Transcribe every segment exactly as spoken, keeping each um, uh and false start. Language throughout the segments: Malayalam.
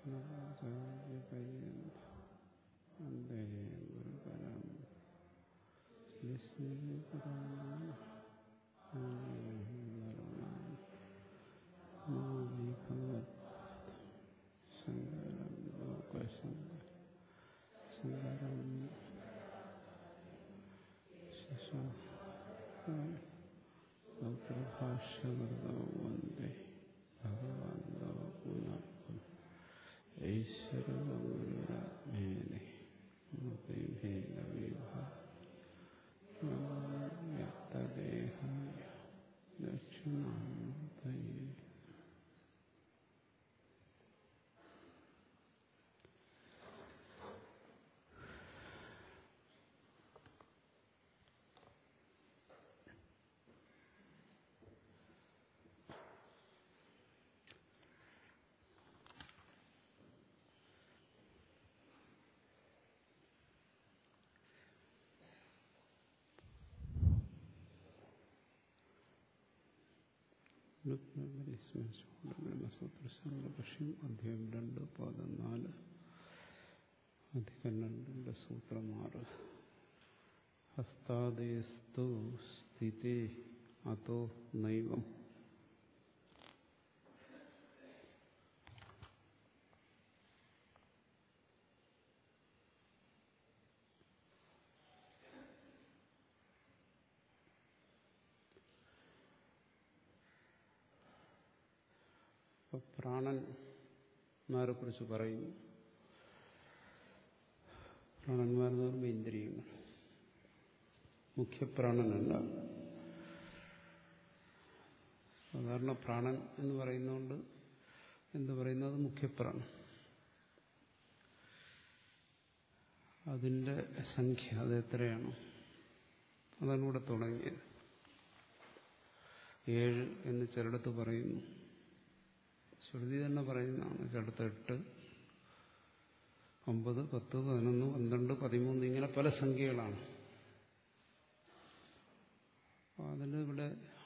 വന്ദേ ഗുരുപരം ശങ്കരം ലോകശങ്കരം ശങ്കരം ഭാഷ്യകൃതോ വന്ദേ ഭഗവന്തോ പുനഃ ഈശ്വരോ ഗുരുരാത്മേനെ വ്യക്തദേഹായ ദക്ഷിണാമൂർത്തയേ. ബ്രഹ്മസൂത്രശാസ്ത്രം അധ്യായം രണ്ട് പാദം നാല് അധികരണം രണ്ട് സൂത്രം ആറ്. ഹസ്താദേസ്തു സ്ഥിതേ അതോ നൈവം. പ്രാണന്മാരെ കുറിച്ച് പറയുന്നു. പ്രാണന്മാരെന്ന് പറയുമ്പോൾ ഇന്ദ്രിയങ്ങൾ, മുഖ്യപ്രാണനല്ല. സാധാരണ പ്രാണൻ എന്ന് പറയുന്നതുകൊണ്ട് എന്ത് പറയുന്നത്, മുഖ്യപ്രാണൻ. അതിൻ്റെ സംഖ്യ അത് എത്രയാണ്, അതാണ് ഇവിടെ തുടങ്ങിയത്. ഏഴ് എന്ന് ചിലടത്ത് പറയുന്നു, ശ്രുതി തന്നെ പറയുന്നതാണ്. ചിലടത്ത് എട്ട്, ഒമ്പത്, പത്ത്, പതിനൊന്ന്, പന്ത്രണ്ട്, പതിമൂന്ന്, ഇങ്ങനെ പല സംഖ്യകളാണ്. അപ്പോൾ അതിൽ ഇവിടെ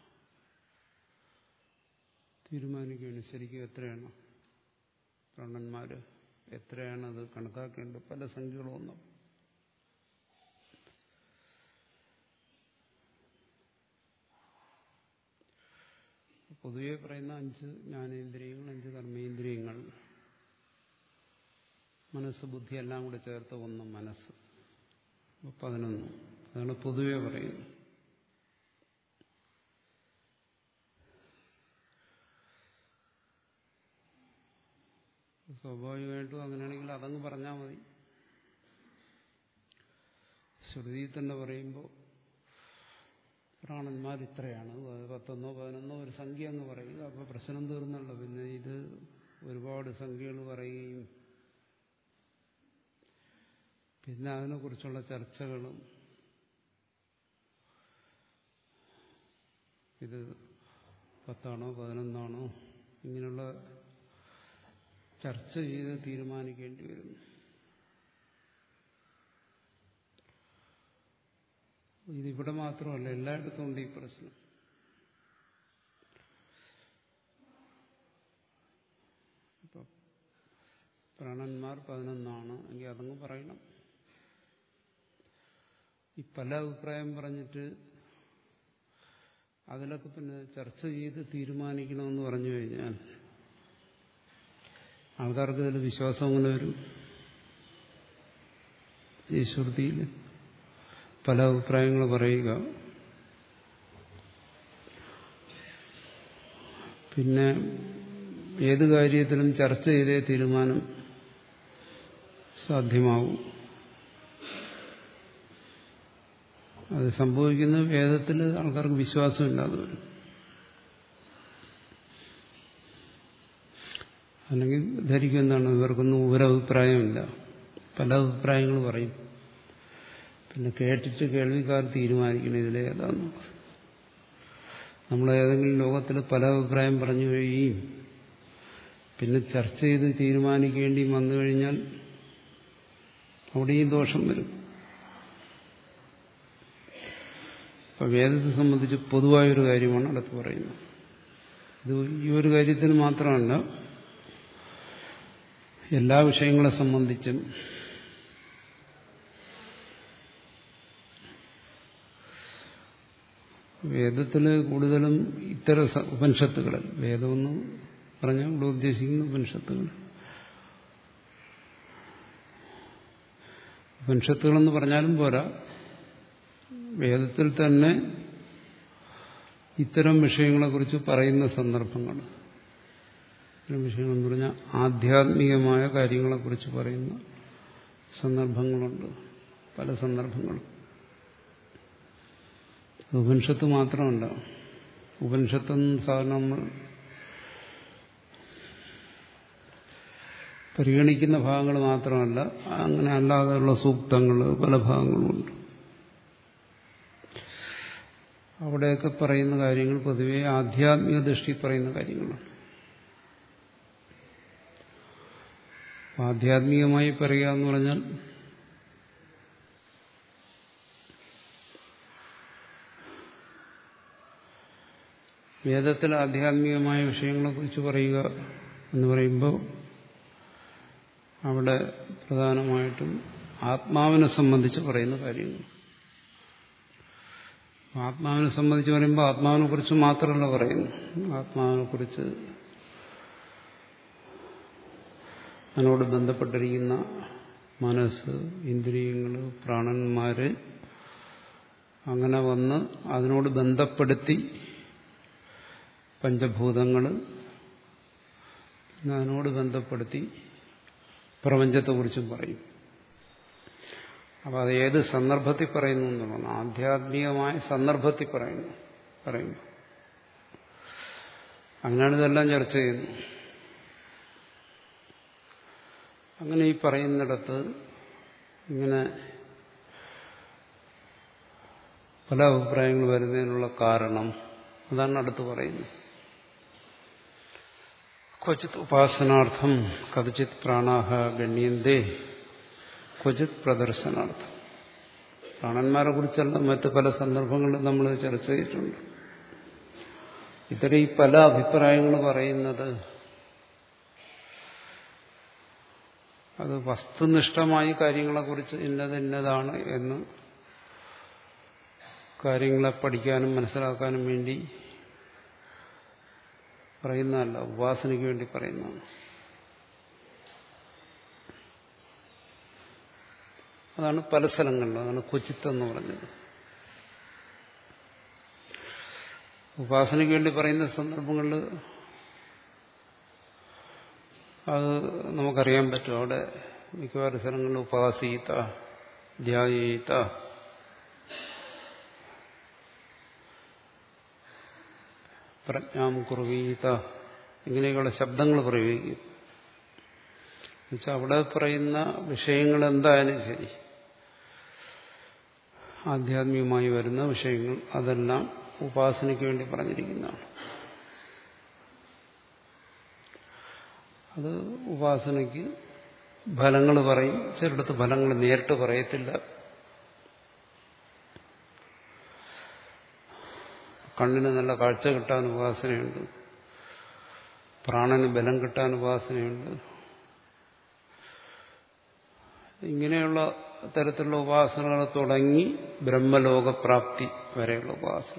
തീരുമാനിക്കുകയാണ് ശരിക്കും എത്രയാണ് പ്രാണന്മാർ, എത്രയാണ് അത് കണക്കാക്കേണ്ടത്. പല സംഖ്യകളൊന്നും. പൊതുവെ പറയുന്ന അഞ്ച് ജ്ഞാനേന്ദ്രിയങ്ങൾ, അഞ്ച് കർമ്മേന്ദ്രിയങ്ങൾ, മനസ്സ്, ബുദ്ധി എല്ലാം കൂടെ ചേർത്ത് ഒന്ന് മനസ്സ്, പതിനൊന്ന്. അതാണ് പൊതുവെ പറയുന്നത്. സ്വാഭാവികമായിട്ടും അങ്ങനെയാണെങ്കിൽ അതങ്ങ് പറഞ്ഞാൽ മതി. ശ്രുതി തന്നെ പറയുമ്പോൾ പ്രാണന്മാർ ഇത്രയാണ്, പത്തൊന്നോ പതിനൊന്നോ ഒരു സംഖ്യ അങ്ങ് പറയുക, അപ്പോൾ പ്രശ്നം തീർന്നല്ലോ. പിന്നെ ഇത് ഒരുപാട് സംഖ്യകൾ പറയുകയും പിന്നെ അതിനെക്കുറിച്ചുള്ള ചർച്ചകളും, ഇത് പത്താണോ പതിനൊന്നാണോ ഇങ്ങനെയുള്ള ചർച്ച ചെയ്ത് തീരുമാനിക്കേണ്ടി വരുന്നു. ഇതിവിടെ മാത്രമല്ല, എല്ലായിടത്തും ഉണ്ട് ഈ പ്രശ്നം. ഇപ്പൊ പ്രാണന്മാർ പതിനൊന്നാണ് എങ്കിൽ അതങ്ങ് പറയണം. ഈ പല അഭിപ്രായം പറഞ്ഞിട്ട് അതിലൊക്കെ പിന്നെ ചർച്ച ചെയ്ത് തീരുമാനിക്കണമെന്ന് പറഞ്ഞു കഴിഞ്ഞാൽ ആൾക്കാർക്ക് ഇതിൽ വിശ്വാസം അങ്ങനെ വരും. ഈ ശ്രുതിയിൽ പല അഭിപ്രായങ്ങൾ പറയുക, പിന്നെ ഏത് കാര്യത്തിലും ചർച്ച ചെയ്തേ തീരുമാനം സാധ്യമാവും. അത് സംഭവിക്കുന്നത് വേദത്തിൽ ആൾക്കാർക്ക് വിശ്വാസമില്ലാതെ വരും. അല്ലെങ്കിൽ ധരിക്കും എന്താണ്, ഇവർക്കൊന്നും ഒരഭിപ്രായമില്ല, പല അഭിപ്രായങ്ങൾ പറയും. പിന്നെ കേട്ടിട്ട് കേൾവിക്കാർ തീരുമാനിക്കണം ഇതിലേതാന്ന്. നമ്മൾ ഏതെങ്കിലും ലോകത്തിൽ പല അഭിപ്രായം പറഞ്ഞു കഴിയുകയും പിന്നെ ചർച്ച ചെയ്ത് തീരുമാനിക്കേണ്ടി വന്നു കഴിഞ്ഞാൽ അവിടെയും ദോഷം വരും. അപ്പം വേദത്തെ സംബന്ധിച്ച് പൊതുവായൊരു കാര്യമാണ് അടുത്ത് പറയുന്നത്. ഇത് ഈ ഒരു കാര്യത്തിന് മാത്രമല്ല, എല്ലാ വിഷയങ്ങളെ സംബന്ധിച്ചും വേദത്തില് കൂടുതലും ഇത്തരം ഉപനിഷത്തുകളിൽ, വേദമെന്ന് പറഞ്ഞാൽ ഇവിടെ ഉദ്ദേശിക്കുന്ന ഉപനിഷത്തുകൾ. ഉപനിഷത്തുകളെന്ന് പറഞ്ഞാലും പോരാ, വേദത്തിൽ തന്നെ ഇത്തരം വിഷയങ്ങളെക്കുറിച്ച് പറയുന്ന സന്ദർഭങ്ങൾ, ഇത്തരം വിഷയങ്ങളെന്ന് പറഞ്ഞാൽ ആധ്യാത്മികമായ കാര്യങ്ങളെക്കുറിച്ച് പറയുന്ന സന്ദർഭങ്ങളുണ്ട്, പല സന്ദർഭങ്ങളും. ഉപനിഷത്ത് മാത്രമല്ല, ഉപനിഷത്തെന്ന് സാധാരണ നമ്മൾ പരിഗണിക്കുന്ന ഭാഗങ്ങൾ മാത്രമല്ല, അങ്ങനെ അല്ലാതെയുള്ള സൂക്തങ്ങൾ പല ഭാഗങ്ങളുമുണ്ട്. അവിടെയൊക്കെ പറയുന്ന കാര്യങ്ങൾ പൊതുവെ ആധ്യാത്മിക ദൃഷ്ടി പറയുന്ന കാര്യങ്ങളാണ്. ആധ്യാത്മികമായി പറയുക എന്ന് പറഞ്ഞാൽ വേദത്തിൽ ആധ്യാത്മികമായ വിഷയങ്ങളെക്കുറിച്ച് പറയുക എന്ന് പറയുമ്പോൾ അവിടെ പ്രധാനമായിട്ടും ആത്മാവിനെ സംബന്ധിച്ച് പറയുന്ന കാര്യങ്ങൾ. ആത്മാവിനെ സംബന്ധിച്ച് പറയുമ്പോൾ ആത്മാവിനെ കുറിച്ച് മാത്രമല്ല പറയുന്നു, ആത്മാവിനെ കുറിച്ച് അതിനോട് ബന്ധപ്പെട്ടിരിക്കുന്ന മനസ്സ്, ഇന്ദ്രിയങ്ങൾ, പ്രാണന്മാര്, അങ്ങനെ വന്ന് അതിനോട് ബന്ധപ്പെടുത്തി പഞ്ചഭൂതങ്ങൾ, അതിനോട് ബന്ധപ്പെടുത്തി പ്രപഞ്ചത്തെക്കുറിച്ചും പറയും. അപ്പോൾ അത് ഏത് സന്ദർഭത്തിൽ പറയുന്നു എന്നുള്ളതാണ്. ആധ്യാത്മികമായ സന്ദർഭത്തിൽ പറയുന്നു പറയുന്നു അങ്ങനെയാണ് ഇതെല്ലാം ചർച്ച ചെയ്യുന്നത്. അങ്ങനെ ഈ പറയുന്നിടത്ത് ഇങ്ങനെ പല അഭിപ്രായങ്ങൾ വരുന്നതിനുള്ള കാരണം അതാണ് അടുത്ത് പറയുന്നത്. ക്വചിത് ഉപാസനാർത്ഥം കഥചിത് പ്രാണാഹ ഗണ്യന്തേ ക്വചിത് പ്രദർശനാർത്ഥം. പ്രാണന്മാരെ കുറിച്ചല്ല മറ്റ് പല സന്ദർഭങ്ങളിലും നമ്മൾ ചർച്ച ചെയ്തിട്ടുണ്ട്. ഇത്തരം ഈ പല അഭിപ്രായങ്ങൾ പറയുന്നത് അത് വസ്തുനിഷ്ഠമായി കാര്യങ്ങളെക്കുറിച്ച് ഇന്നത് ഇന്നതാണ് എന്ന് കാര്യങ്ങളെ പഠിക്കാനും മനസ്സിലാക്കാനും വേണ്ടി പറയുന്നതല്ല, ഉപാസനയ്ക്ക് വേണ്ടി പറയുന്നതാണ്. അതാണ് പല സ്ഥലങ്ങളിലും, അതാണ് ക്വചിത്ത് എന്ന് പറഞ്ഞത്. ഉപാസനയ്ക്ക് വേണ്ടി പറയുന്ന സന്ദർഭങ്ങളിൽ അത് നമുക്കറിയാൻ പറ്റും. അവിടെ മിക്കവാറും സ്ഥലങ്ങളിൽ ഉപാസീത, ധ്യായേത, പ്രജ്ഞാം കുർവീത, ഇങ്ങനെയൊക്കെയുള്ള ശബ്ദങ്ങൾ പ്രയോഗിക്കും. എന്നുവെച്ചാൽ അവിടെ പറയുന്ന വിഷയങ്ങൾ എന്തായാലും ശരി, ആധ്യാത്മികമായി വരുന്ന വിഷയങ്ങൾ അതെല്ലാം ഉപാസനയ്ക്ക് വേണ്ടി പറഞ്ഞിരിക്കുന്നതാണ്. അത് ഉപാസനയ്ക്ക് ഫലങ്ങൾ പറയും, ചിലയിടത്ത് ഫലങ്ങൾ നേരിട്ട് പറയത്തില്ല. കണ്ണിന് നല്ല കാഴ്ച കിട്ടാൻ ഉപാസനയുണ്ട്, പ്രാണന് ബലം കിട്ടാൻ ഉപാസനയുണ്ട്. ഇങ്ങനെയുള്ള തരത്തിലുള്ള ഉപാസനകൾ തുടങ്ങി ബ്രഹ്മലോകപ്രാപ്തി വരെയുള്ള ഉപാസന.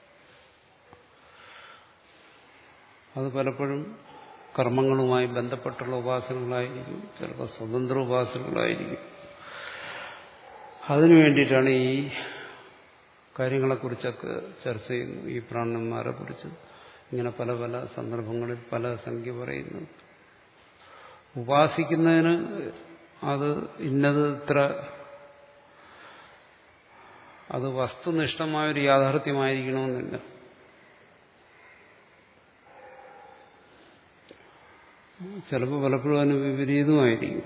അത് പലപ്പോഴും കർമ്മങ്ങളുമായി ബന്ധപ്പെട്ടുള്ള ഉപാസനകളായിരിക്കും, ചിലപ്പോൾ സ്വതന്ത്ര ഉപാസനകളായിരിക്കും. അതിനു വേണ്ടിയിട്ടാണ് ഈ കാര്യങ്ങളെക്കുറിച്ചൊക്കെ ചർച്ച ചെയ്യുന്നു. ഈ പ്രാണന്മാരെ കുറിച്ച് ഇങ്ങനെ പല പല സന്ദർഭങ്ങളിൽ പല സംഖ്യ പറയുന്നു. ഉപാസിക്കുന്നതിന് അത് ഇന്നത് ഇത്ര, അത് വസ്തുനിഷ്ഠമായൊരു യാഥാർത്ഥ്യമായിരിക്കണമെന്നില്ല. ചിലപ്പോൾ പലപ്പോഴും അതിന് വിപരീതമായിരിക്കും.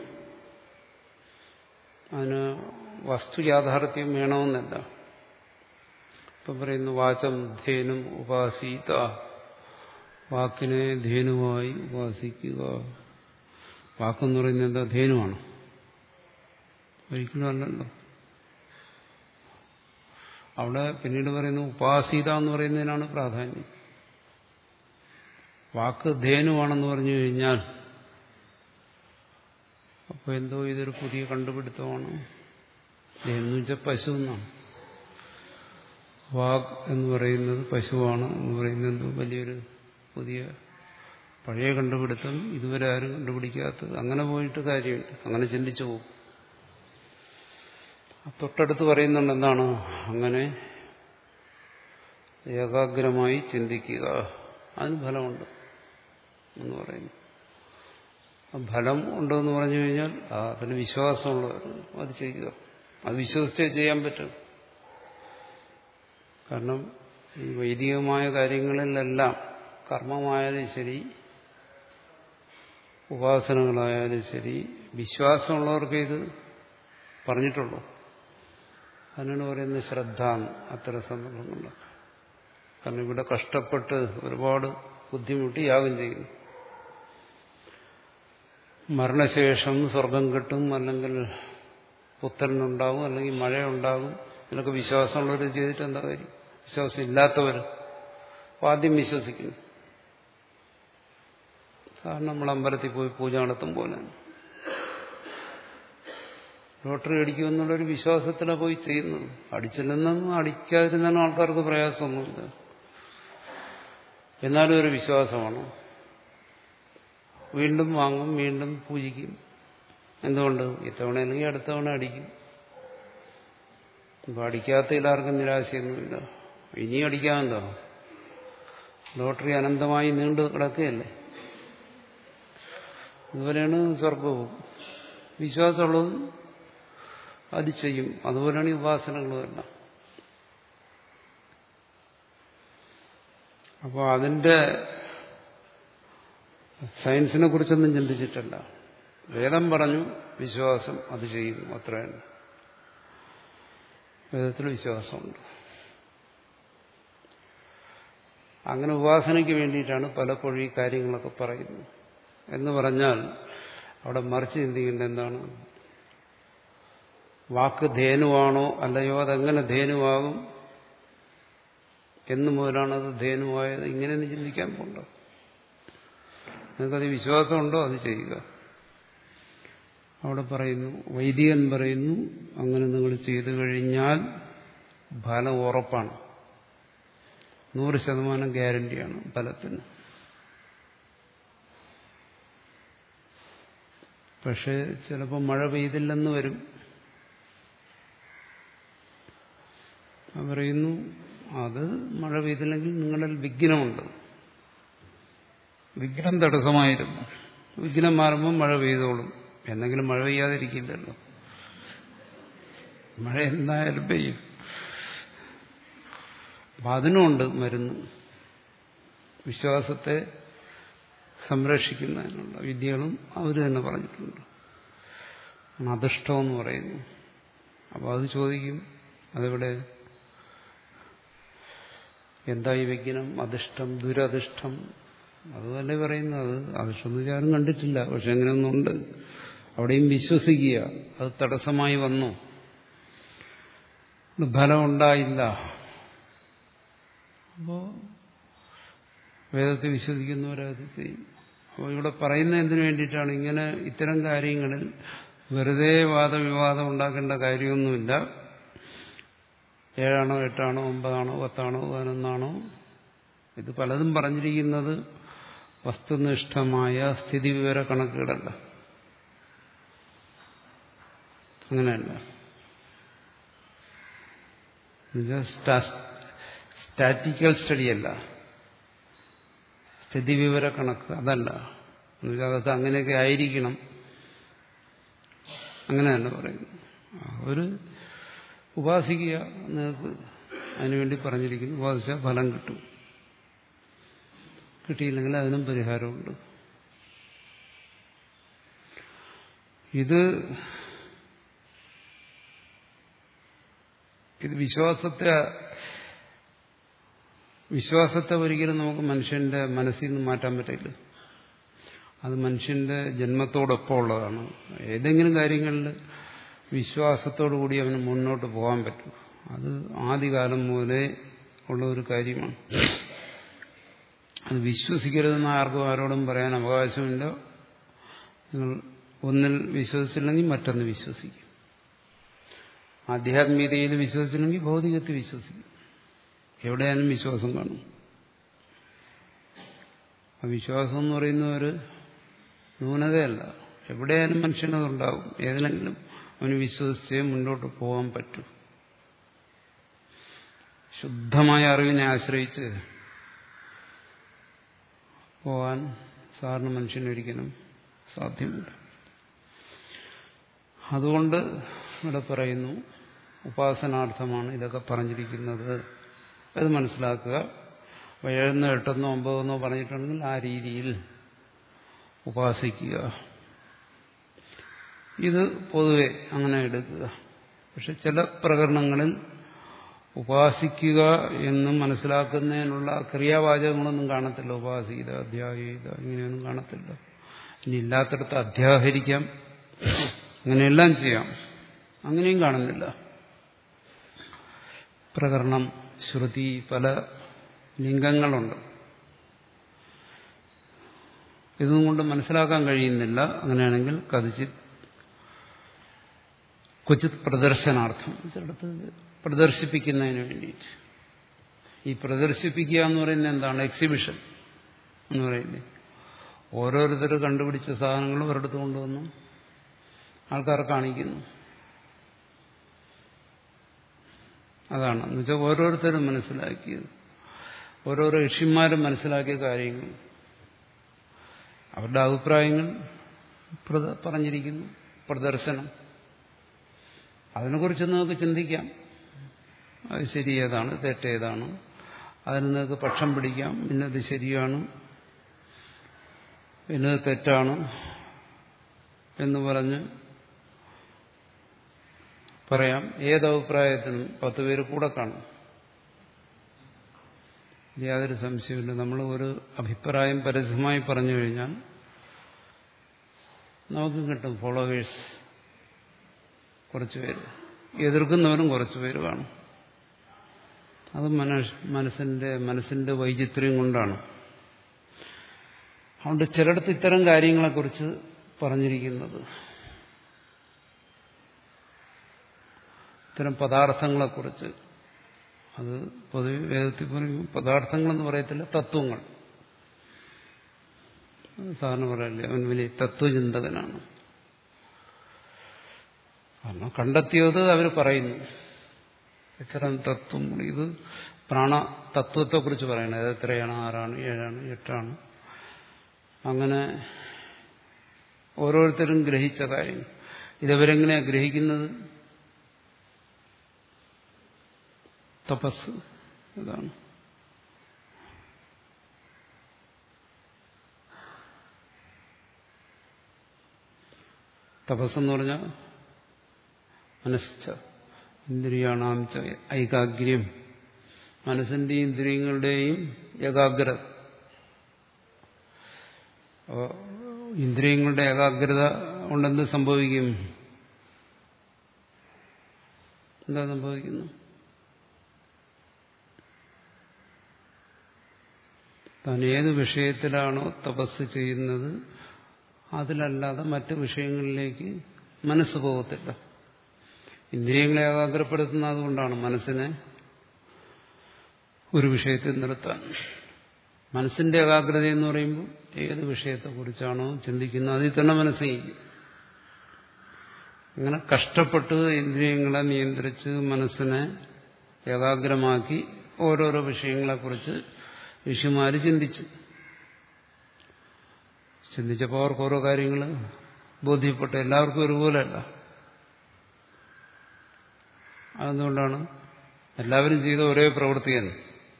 അതിന് വസ്തു യാഥാർത്ഥ്യം വേണമെന്നല്ല. ഇപ്പം പറയുന്നു വാചം ധേനും ഉപാസീത, വാക്കിനെ ധേനുവായി ഉപാസിക്കുക. വാക്കെന്ന് പറയുന്നത് എന്താ? ധേനുവാണ്? ഒരിക്കലും അല്ലല്ലോ. അവിടെ പിന്നീട് പറയുന്നു ഉപാസീത എന്ന് പറയുന്നതിനാണ് പ്രാധാന്യം. വാക്ക് ധേനുവാണെന്ന് പറഞ്ഞു കഴിഞ്ഞാൽ അപ്പോൾ എന്തോ ഇതൊരു പുതിയ കണ്ടുപിടുത്തമാണ്. എന്ന് വെച്ചാൽ പശു എന്നാണ്. വാഗ് എന്ന് പറയുന്നത് പശുവാണ് എന്ന് പറയുന്നത് വലിയൊരു പുതിയ പഴയ കണ്ടുപിടുത്തം, ഇതുവരെ ആരും കണ്ടുപിടിക്കാത്തത്. അങ്ങനെ പോയിട്ട് കാര്യമില്ല, അങ്ങനെ ചിന്തിച്ചു പോകും. തൊട്ടടുത്ത് പറയുന്നുണ്ട് എന്താണ്, അങ്ങനെ ഏകാഗ്രമായി ചിന്തിക്കുക, അതിന് ഫലമുണ്ട് എന്ന് പറയുന്നു. ഫലം ഉണ്ടെന്ന് പറഞ്ഞു കഴിഞ്ഞാൽ അതിന് വിശ്വാസമുള്ളവർ അത് ചെയ്യുക, അത് വിശ്വസിച്ചേ ചെയ്യാൻ പറ്റും. കാരണം ഈ വൈദികമായ കാര്യങ്ങളിലെല്ലാം കർമ്മമായാലും ശരി ഉപാസനകളായാലും ശരി വിശ്വാസമുള്ളവർക്ക് ഇത് പറഞ്ഞിട്ടുള്ളൂ. അതിനാണ് പറയുന്നത് ശ്രദ്ധ അത്തരം സന്ദർഭങ്ങളിൽ. കാരണം ഇവിടെ കഷ്ടപ്പെട്ട് ഒരുപാട് ബുദ്ധിമുട്ടി യാഗം ചെയ്യുന്നു. മരണശേഷം സ്വർഗം കിട്ടും, അല്ലെങ്കിൽ പുത്രനുണ്ടാകും, അല്ലെങ്കിൽ മഴയുണ്ടാകും, ഇതിനൊക്കെ വിശ്വാസമുള്ളവർ ചെയ്തിട്ട് എന്താ കാര്യം? വിശ്വാസം ഇല്ലാത്തവർ ആദ്യം വിശ്വസിക്കുന്നു. സാധാരണ നമ്മൾ അമ്പലത്തിൽ പോയി പൂജ നടത്തും പോലെ ലോട്ടറി അടിക്കുമെന്നുള്ളൊരു വിശ്വാസത്തിലാണ് പോയി ചെയ്യുന്നത്. അടിച്ചില്ലെന്നും അടിക്കാതിരുന്നാലും ആൾക്കാർക്ക് പ്രയാസമൊന്നുമില്ല, എന്നാലും ഒരു വിശ്വാസമാണ്. വീണ്ടും വാങ്ങും, വീണ്ടും പൂജിക്കും. എന്തുകൊണ്ട്? ഇത്തവണ അല്ലെങ്കിൽ അടുത്ത തവണ അടിക്കും. ഇപ്പം അടിക്കാത്തതിൽ ആർക്കും നിരാശയൊന്നുമില്ല, ഇനിയും അടിക്കാമെന്തോ. ലോട്ടറി അനന്തമായി നീണ്ടു കിടക്കുകയല്ലേ. അതുപോലെയാണ് സ്വർഗവും. വിശ്വാസമുള്ളതും അത് ചെയ്യും. അതുപോലെയാണ് ഈ ഉപാസനകളും എല്ലാം. അപ്പോൾ അതിന്റെ സയൻസിനെ കുറിച്ചൊന്നും ചിന്തിച്ചിട്ടല്ല. വേദം പറഞ്ഞു വിശ്വാസം അത് ചെയ്യുന്നു, അത്രയാണ്. വേദത്തിൽ വിശ്വാസമുണ്ട്. അങ്ങനെ ഉപാസനയ്ക്ക് വേണ്ടിയിട്ടാണ് പലപ്പോഴും ഈ കാര്യങ്ങളൊക്കെ പറയുന്നത്. എന്ന് പറഞ്ഞാൽ അവിടെ മറിച്ച് ചിന്തിക്കേണ്ട എന്താണ്? വാക്ക് ധേനുവാണോ അല്ലയോ, അതെങ്ങനെ ധേനുവാകും, എന്ന് മുതലാണത് ധേനുവായത്, ഇങ്ങനെയൊന്നും ചിന്തിക്കാൻ പോകണ്ട. നിങ്ങൾക്കത് വിശ്വാസമുണ്ടോ അത് ചെയ്യുക. അവിടെ പറയുന്നു, വൈദികൻ പറയുന്നു, അങ്ങനെ നിങ്ങൾ ചെയ്തു കഴിഞ്ഞാൽ ഫലം ഉറപ്പാണ്, നൂറ് ശതമാനം ഗ്യാരണ്ടിയാണ് ഫലത്തിന്. പക്ഷേ ചിലപ്പോൾ മഴ പെയ്തില്ലെന്ന് വരും. പറയുന്നു അത് മഴ പെയ്തില്ലെങ്കിൽ നിങ്ങളിൽ വിഘ്നമുണ്ട്. വിഘ്നം തടസ്സമായിരുന്നു, വിഘ്നം മാറുമ്പോൾ മഴ പെയ്തോളും. എന്നെങ്കിലും മഴ പെയ്യാതിരിക്കില്ലല്ലോ, മഴ എന്തായാലും പെയ്യും. അപ്പം അതിനുമുണ്ട് മരുന്ന്. വിശ്വാസത്തെ സംരക്ഷിക്കുന്നതിനുള്ള വിദ്യകളും അവർ തന്നെ പറഞ്ഞിട്ടുണ്ട്. അധിഷ്ഠമെന്ന് പറയുന്നു. അപ്പോൾ അത് ചോദിക്കും, അതെവിടെ? എന്താ ഈ വിഘ്നം? അധിഷ്ഠം, ദുരധിഷ്ഠം, അതുതന്നെ പറയുന്നത്. അധിഷ്ഠം എന്ന് ഞാനും കണ്ടിട്ടില്ല, പക്ഷെ അങ്ങനെയൊന്നുണ്ട്. അവിടെയും വിശ്വസിക്കുക, അത് തടസ്സമായി വന്നു, ഫലം ഉണ്ടായില്ല. അപ്പോൾ വേദത്തെ വിശ്വസിക്കുന്നവരത് ചെയ്യും. അപ്പോൾ ഇവിടെ പറയുന്നത് എന്തിനു വേണ്ടിയിട്ടാണ്? ഇങ്ങനെ ഇത്തരം കാര്യങ്ങളിൽ വെറുതെ വാദവിവാദം ഉണ്ടാക്കേണ്ട കാര്യമൊന്നുമില്ല. ഏഴാണോ എട്ടാണോ ഒമ്പതാണോ പത്താണോ പതിനൊന്നാണോ, ഇത് പലതും പറഞ്ഞിരിക്കുന്നത് വസ്തുനിഷ്ഠമായ സ്ഥിതിവിവര കണക്കുകളല്ല, അങ്ങനെയല്ല. സ്റ്റാറ്റിക്കൽ സ്റ്റഡിയല്ല, സ്ഥിതിവിവര കണക്ക് അതല്ല. അതൊക്കെ അങ്ങനെയൊക്കെ ആയിരിക്കണം, അങ്ങനെയല്ല പറയുന്നു. ഒരു ഉപാസിക്കുക, നിങ്ങൾക്ക് അതിനുവേണ്ടി പറഞ്ഞിരിക്കുന്നു. ഉപാസിച്ചാൽ ഫലം കിട്ടും, കിട്ടിയില്ലെങ്കിൽ അതിനും പരിഹാരമുണ്ട്. ഇത് ഇത് വിശ്വാസത്തെ വിശ്വാസത്തെ ഒരിക്കലും നമുക്ക് മനുഷ്യന്റെ മനസ്സിൽ നിന്ന് മാറ്റാൻ പറ്റില്ല. അത് മനുഷ്യന്റെ ജന്മത്തോടൊപ്പം ഉള്ളതാണ്. ഏതെങ്കിലും കാര്യങ്ങളിൽ വിശ്വാസത്തോടുകൂടി അവന് മുന്നോട്ട് പോകാൻ പറ്റും. അത് ആദ്യകാലം മുതലേ ഉള്ള ഒരു കാര്യമാണ്. അത് വിശ്വസിക്കരുതെന്ന് ആർക്കും ആരോടും പറയാൻ അവകാശമില്ല. നിങ്ങൾ ഒന്നിൽ വിശ്വസിച്ചില്ലെങ്കിൽ മറ്റൊന്ന് വിശ്വസിക്കും. ആധ്യാത്മികതയിൽ വിശ്വസിച്ചില്ലെങ്കിൽ ഭൗതികത്തിൽ വിശ്വസിക്കും. എവിടെയാലും വിശ്വാസം കാണും. ആ വിശ്വാസം എന്ന് പറയുന്ന ഒരു ന്യൂനതയല്ല. എവിടെയാലും മനുഷ്യനതുണ്ടാവും. ഏതിനെങ്കിലും അവന് വിശ്വസിച്ചേ മുന്നോട്ട് പോകാൻ പറ്റൂ. ശുദ്ധമായ അറിവിനെ ആശ്രയിച്ച് പോകാൻ സാധാരണ മനുഷ്യനൊരിക്കലും സാധ്യമല്ല. അതുകൊണ്ട് ഇവിടെ പറയുന്നു ഉപാസനാർത്ഥമാണ് ഇതൊക്കെ പറഞ്ഞിരിക്കുന്നത്. അത് മനസ്സിലാക്കുക. ഏഴെന്നോ എട്ടെന്നോ ഒമ്പതെന്നോ പറഞ്ഞിട്ടുണ്ടെങ്കിൽ ആ രീതിയിൽ ഉപാസിക്കുക. ഇത് പൊതുവെ അങ്ങനെ എടുക്കുക. പക്ഷെ ചില പ്രകരണങ്ങളിൽ ഉപാസിക്കുക എന്ന് മനസ്സിലാക്കുന്നതിനുള്ള ക്രിയാവാചകങ്ങളൊന്നും കാണത്തില്ല. ഉപാസിത, അധ്യായിത ഇങ്ങനെയൊന്നും കാണത്തില്ല. ഇനി ഇല്ലാത്തടത്ത് അധ്യാഹരിക്കാം, അങ്ങനെയെല്ലാം ചെയ്യാം. അങ്ങനെയും കാണുന്നില്ല. പ്രകരണം, ശ്രുതി, പല ലിംഗങ്ങളുണ്ട്. ഇതും കൊണ്ട് മനസ്സിലാക്കാൻ കഴിയുന്നില്ല. അങ്ങനെയാണെങ്കിൽ കഥിച്ചിത് ക്വചിത് പ്രദർശനാർത്ഥം, ചിലടത്ത് പ്രദർശിപ്പിക്കുന്നതിന് വേണ്ടിയിട്ട്. ഈ പ്രദർശിപ്പിക്കുക എന്ന് പറയുന്നത് എന്താണ്? എക്സിബിഷൻ എന്ന് പറയുന്നത്. ഓരോരുത്തർ കണ്ടുപിടിച്ച സാധനങ്ങൾ ഒരിടത്ത് കൊണ്ടുവന്നു ആൾക്കാർ കാണിക്കുന്നു. അതാണ് എന്ന് വെച്ചാൽ ഓരോരുത്തരും മനസ്സിലാക്കിയത്, ഓരോരോ ഋഷിമാരും മനസ്സിലാക്കിയ കാര്യങ്ങൾ, അവരുടെ അഭിപ്രായങ്ങൾ പറഞ്ഞിരിക്കുന്നു. പ്രദർശനം, അതിനെക്കുറിച്ച് നമുക്ക് ചിന്തിക്കാം. അത് ശരിയേതാണ്, തെറ്റേതാണ്, അതിന് നിങ്ങൾക്ക് പക്ഷം പിടിക്കാം. ഇന്നത് ശരിയാണ്, ഇന്നത് തെറ്റാണ് എന്ന് പറഞ്ഞ് പറയാം. ഏതഭിപ്രായത്തിനും പത്ത് പേര് കൂടെ കാണും. യാതൊരു സംശയമില്ല. നമ്മൾ ഒരു അഭിപ്രായം പരസ്യമായി പറഞ്ഞു കഴിഞ്ഞാൽ നമുക്കും കിട്ടും ഫോളോവേഴ്സ് കുറച്ചുപേര്, എതിർക്കുന്നവരും കുറച്ചുപേര് കാണും. അത് മനസ്സിന്റെ മനസ്സിന്റെ വൈചിത്ര്യം കൊണ്ടാണ്. അതുകൊണ്ട് ചിലടത്ത് ഇത്തരം കാര്യങ്ങളെക്കുറിച്ച് പറഞ്ഞിരിക്കുന്നത്, ഇത്തരം പദാർത്ഥങ്ങളെക്കുറിച്ച്, അത് പൊതുവെ വേദത്തിൽ പറയും പദാർത്ഥങ്ങളെന്ന് പറയത്തില്ല, തത്വങ്ങൾ. സാധാരണ പറയല്ലേ അവൻ വലിയ തത്വചിന്തകനാണ്. കാരണം കണ്ടെത്തിയത് അവർ പറയുന്നു. ഇത്തരം തത്വം, ഇത് പ്രാണ തത്വത്തെക്കുറിച്ച് പറയണത്. അത് എത്രയാണ്? ആറാണ്, ഏഴാണ്, എട്ടാണ്. അങ്ങനെ ഓരോരുത്തരും ഗ്രഹിച്ച കാര്യം. ഇതവരെങ്ങനെയാണ് ഗ്രഹിക്കുന്നത്? തപസ്. ഇതാണ് തപസ്സെന്ന് പറഞ്ഞാൽ മനസ്സ ഇന്ദ്രിയാണാം ച ഐകാഗ്ര്യം, മനസ്സിന്റെയും ഇന്ദ്രിയങ്ങളുടെയും ഏകാഗ്രത. അപ്പോൾ ഇന്ദ്രിയങ്ങളുടെ ഏകാഗ്രത കൊണ്ടെന്ത് സംഭവിക്കും? എന്താ സംഭവിക്കുന്നു? താൻ ഏത് വിഷയത്തിലാണോ തപസ് ചെയ്യുന്നത് അതിലല്ലാതെ മറ്റ് വിഷയങ്ങളിലേക്ക് മനസ്സ് പോകത്തില്ല. ഇന്ദ്രിയങ്ങളെ ഏകാഗ്രപ്പെടുത്തുന്നത് അതുകൊണ്ടാണ്, മനസ്സിനെ ഒരു വിഷയത്തിൽ നിർത്താൻ. മനസ്സിന്റെ ഏകാഗ്രത എന്ന് പറയുമ്പോൾ ഏത് വിഷയത്തെക്കുറിച്ചാണോ ചിന്തിക്കുന്നത് അതിൽ തന്നെ മനസ്സിരിക്കും. അങ്ങനെ കഷ്ടപ്പെട്ട് ഇന്ദ്രിയങ്ങളെ നിയന്ത്രിച്ച് മനസ്സിനെ ഏകാഗ്രമാക്കി ഓരോരോ വിഷയങ്ങളെക്കുറിച്ച് ഋഷിമാര് ചിന്തിച്ചു. ചിന്തിച്ചപ്പോൾ അവർക്ക് ഓരോ കാര്യങ്ങൾ ബോധ്യപ്പെട്ടു. എല്ലാവർക്കും ഒരുപോലെയല്ല. അതെന്തുകൊണ്ടാണ്? എല്ലാവരും ചെയ്ത ഒരേ പ്രവൃത്തിയാണ്.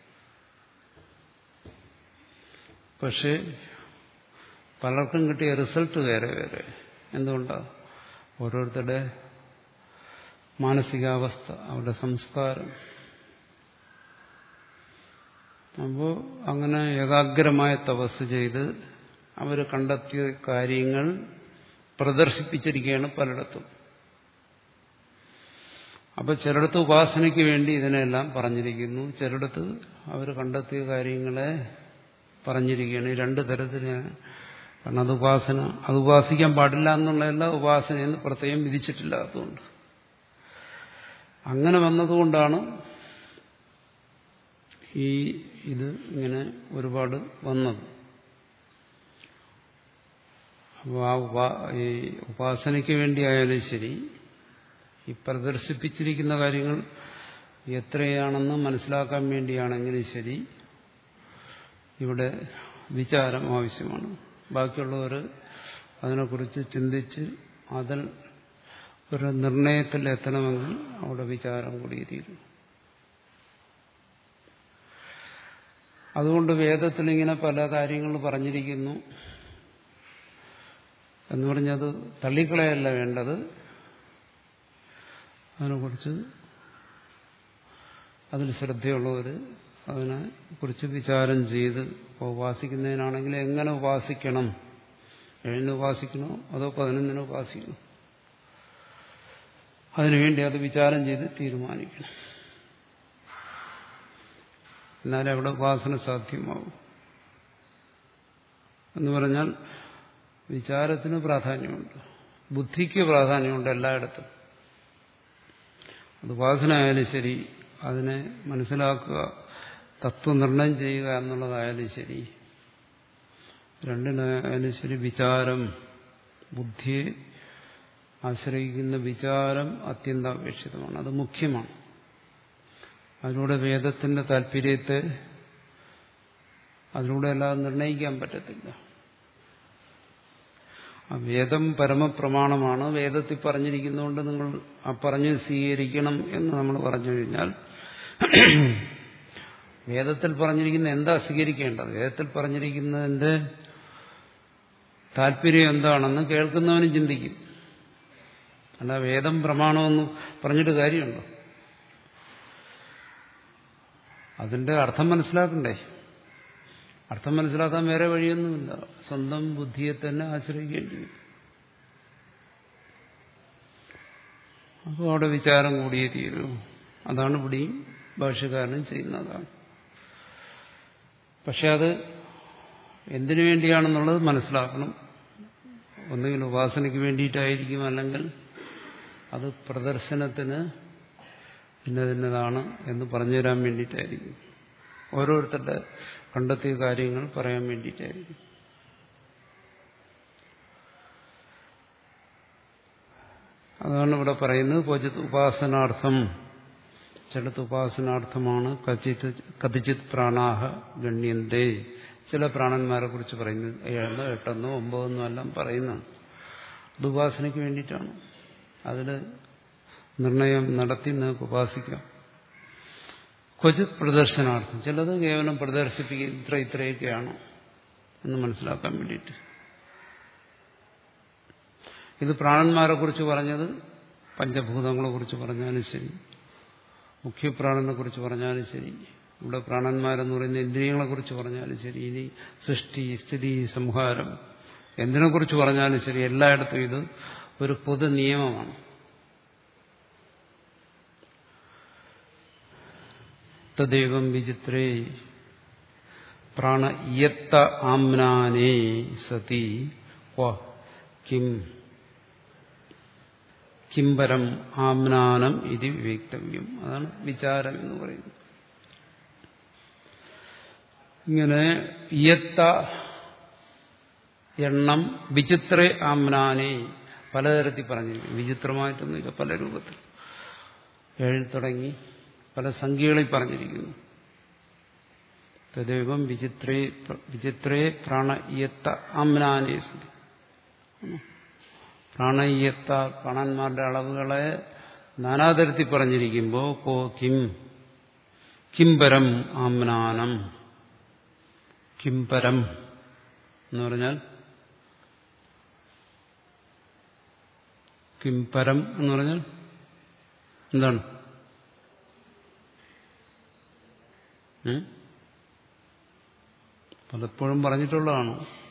പക്ഷേ പലർക്കും കിട്ടിയ റിസൾട്ട് വേറെ വേറെ. എന്തുകൊണ്ടാണ്? ഓരോരുത്തരുടെ മാനസികാവസ്ഥ, അവരുടെ സംസ്കാരം. അപ്പോൾ അങ്ങനെ ഏകാഗ്രമായ തപസ് ചെയ്ത് അവർ കണ്ടെത്തിയ കാര്യങ്ങൾ പ്രദർശിപ്പിച്ചിരിക്കുകയാണ് പലയിടത്തും. അപ്പോൾ ചിലയിടത്ത് ഉപാസനയ്ക്ക് വേണ്ടി ഇതിനെല്ലാം പറഞ്ഞിരിക്കുന്നു, ചിലയിടത്ത് അവർ കണ്ടെത്തിയ കാര്യങ്ങളെ പറഞ്ഞിരിക്കുകയാണ്. ഈ രണ്ട് തരത്തിൽ ഞാൻ കാരണം അത് ഉപാസന, അത് ഉപാസിക്കാൻ പാടില്ല എന്നുള്ളതല്ല, ഉപാസനയെന്ന് പ്രത്യേകം വിധിച്ചിട്ടില്ലാത്തതുകൊണ്ട്. അങ്ങനെ വന്നതുകൊണ്ടാണ് ഈ ഇത് ഇങ്ങനെ ഒരുപാട് വന്നത്. അപ്പോൾ ആ ഉപാ ഈ ഉപാസനയ്ക്ക് വേണ്ടിയായാലും ശരി, ഈ പ്രദർശിപ്പിച്ചിരിക്കുന്ന കാര്യങ്ങൾ എത്രയാണെന്ന് മനസ്സിലാക്കാൻ വേണ്ടിയാണെങ്കിലും ശരി, ഇവിടെ വിചാരം ആവശ്യമാണ്. ബാക്കിയുള്ളവർ അതിനെക്കുറിച്ച് ചിന്തിച്ച് അതിൽ ഒരു നിർണയത്തിൽ എത്തണമെങ്കിൽ അവിടെ വിചാരം കൂടിയിരിക്കും. അതുകൊണ്ട് വേദത്തിൽ ഇങ്ങനെ പല കാര്യങ്ങൾ പറഞ്ഞിരിക്കുന്നു എന്ന് പറഞ്ഞത് തള്ളിക്കളയല്ല വേണ്ടത്. അതിനെക്കുറിച്ച് അതിൽ ശ്രദ്ധയുള്ളവർ അതിനെ കുറിച്ച് വിചാരം ചെയ്ത് ഉപാസിക്കുന്നതിനാണെങ്കിൽ എങ്ങനെ ഉപാസിക്കണം, ഏഴിന് ഉപാസിക്കണോ അതോ പതിനൊന്നിന് ഉപാസിക്കണോ, അതിനുവേണ്ടി അത് വിചാരം ചെയ്ത് തീരുമാനിക്കണം. എന്നാലേ അവിടെ ഉപാസന സാധ്യമാവും. എന്ന് പറഞ്ഞാൽ വിചാരത്തിന് പ്രാധാന്യമുണ്ട്, ബുദ്ധിക്ക് പ്രാധാന്യമുണ്ട് എല്ലായിടത്തും. അത് ഉപാസന ആയാലും ശരി, അതിനെ മനസ്സിലാക്കുക, തത്വനിർണയം ചെയ്യുക എന്നുള്ളതായാലും ശരി, രണ്ടിനായാലും ശരി വിചാരം, ബുദ്ധിയെ ആശ്രയിക്കുന്ന വിചാരം അത്യന്താപേക്ഷിതമാണ്, അത് മുഖ്യമാണ്. അതിലൂടെ വേദത്തിന്റെ താല്പര്യത്തെ അതിലൂടെ അല്ലാതെ നിർണയിക്കാൻ പറ്റത്തില്ല. ആ വേദം പരമപ്രമാണമാണ്, വേദത്തിൽ പറഞ്ഞിരിക്കുന്നതുകൊണ്ട് നിങ്ങൾ ആ പറഞ്ഞ് സ്വീകരിക്കണം എന്ന് നമ്മൾ പറഞ്ഞു കഴിഞ്ഞാൽ വേദത്തിൽ പറഞ്ഞിരിക്കുന്ന എന്താ സ്വീകരിക്കേണ്ടത്, വേദത്തിൽ പറഞ്ഞിരിക്കുന്നതിന്റെ താല്പര്യം എന്താണെന്ന് കേൾക്കുന്നവനും ചിന്തിക്കും. അല്ല വേദം പ്രമാണമെന്ന് പറഞ്ഞിട്ട് കാര്യമുണ്ടോ? അതിന്റെ അർത്ഥം മനസ്സിലാക്കണ്ടേ? അർത്ഥം മനസ്സിലാക്കാൻ വേറെ വഴിയൊന്നുമില്ല, സ്വന്തം ബുദ്ധിയെ തന്നെ ആശ്രയിക്കേണ്ടി വരും. അപ്പോൾ അവിടെ വിചാരം കൂടിയേ തീരൂ. അതാണ് ഇവിടെയും ഭാഷ്യകാരനും ചെയ്യുന്നതാണ്. പക്ഷെ അത് എന്തിനു വേണ്ടിയാണെന്നുള്ളത് മനസ്സിലാക്കണം. ഒന്നുകിൽ ഉപാസനയ്ക്ക് വേണ്ടിയിട്ടായിരിക്കും, അല്ലെങ്കിൽ അത് പ്രദർശനത്തിന് ഇന്നതിന്നതാണ് എന്ന് പറഞ്ഞു തരാൻ വേണ്ടിയിട്ടായിരിക്കും. ഓരോരുത്തരുടെ കണ്ടെത്തിയ കാര്യങ്ങൾ പറയാൻ വേണ്ടിയിട്ടായിരിക്കും. അതാണ് ഇവിടെ പറയുന്നത്. ക്വചിത് ഉപാസനാർത്ഥം, ചിലത്ത് ഉപാസനാർത്ഥമാണ്, കചിത് കതിചിത് പ്രാണാഹ ഗണ്യന്തേ, ചില പ്രാണന്മാരെ കുറിച്ച് പറയുന്നത് ഏഴെന്നോ എട്ടെന്നോ ഒമ്പതെന്നോ എല്ലാം പറയുന്നത് അത് ഉപാസനയ്ക്ക് വേണ്ടിയിട്ടാണ്. അതിൽ നിർണയം നടത്തി നിങ്ങൾക്ക് ഉപാസിക്കാം. ക്വചിത് പ്രദർശനാർത്ഥം, ചിലത് കേവലം പ്രദർശിപ്പിക്കുക, ഇത്ര ഇത്രയൊക്കെയാണ് എന്ന് മനസ്സിലാക്കാൻ വേണ്ടിയിട്ട്. ഇത് പ്രാണന്മാരെ കുറിച്ച് പറഞ്ഞത് പഞ്ചഭൂതങ്ങളെ കുറിച്ച് പറഞ്ഞാലും ശരി, മുഖ്യപ്രാണനെ കുറിച്ച് പറഞ്ഞാലും ശരി, ഇവിടെ പ്രാണന്മാരെന്ന് പറയുന്ന ഇന്ദ്രിയങ്ങളെ കുറിച്ച് പറഞ്ഞാലും ശരി, ഇനി സൃഷ്ടി സ്ഥിതി സംഹാരം എന്തിനെക്കുറിച്ച് പറഞ്ഞാലും ശരി, എല്ലായിടത്തും ഇത് ഒരു പൊതു നിയമമാണ്. തദേവം വിചിത്രേ പ്രാണ യത്ത ആമ്നാനേ സതി കിം കിംപരം ആമ്നാനം ഇത് വിവേക്തവ്യം. അതാണ് വിചാരം എന്ന് പറയുന്നത്. ഇങ്ങനെ യത്ത എണ്ണം വിചിത്രേ ആമ്നാനേ പലതരത്തിൽ പറഞ്ഞിരിക്കും. വിചിത്രമായിട്ടൊന്നുമില്ല, പല രൂപത്തിൽ ഏഴിൽ തുടങ്ങി പല സംഖ്യകളിൽ പറഞ്ഞിരിക്കുന്നു. തദേവം വിചിത്രേ വിചിത്രേ പ്രാണയത്ത ആമ്നാനേ സതി. പ്രാണയത്ത പ്രാണന്മാരുടെ അളവുകളെ നാനാതരത്തിൽ പറഞ്ഞിരിക്കുമ്പോൾ കോ കിം കിംപരം ആമ്നാനം, കിംപരം എന്ന് പറഞ്ഞാൽ കിംപരം എന്ന് പറഞ്ഞാൽ എന്താണ്? പലപ്പോഴും പറഞ്ഞിട്ടുള്ളതാണ്.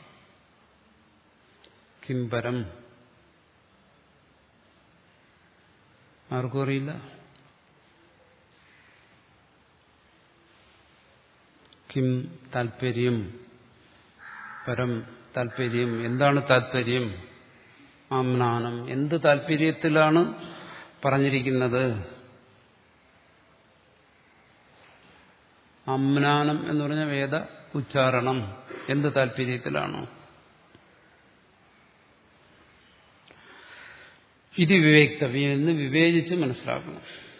കിംപരം ആർക്കും അറിയില്ല. കിം താൽപര്യം, പരം താല്പര്യം. എന്താണ് താല്പര്യം? ആമ്നാനം. എന്ത് താല്പര്യത്തിലാണ് പറഞ്ഞിരിക്കുന്നത്? ആമ്നാനം എന്ന് പറഞ്ഞ വേദ ഉച്ചാരണം എന്ത് താല്പര്യത്തിലാണോ? ഇത് വിവേക്തവ്യം എന്ന് വിവേചിച്ച് മനസ്സിലാക്കണം.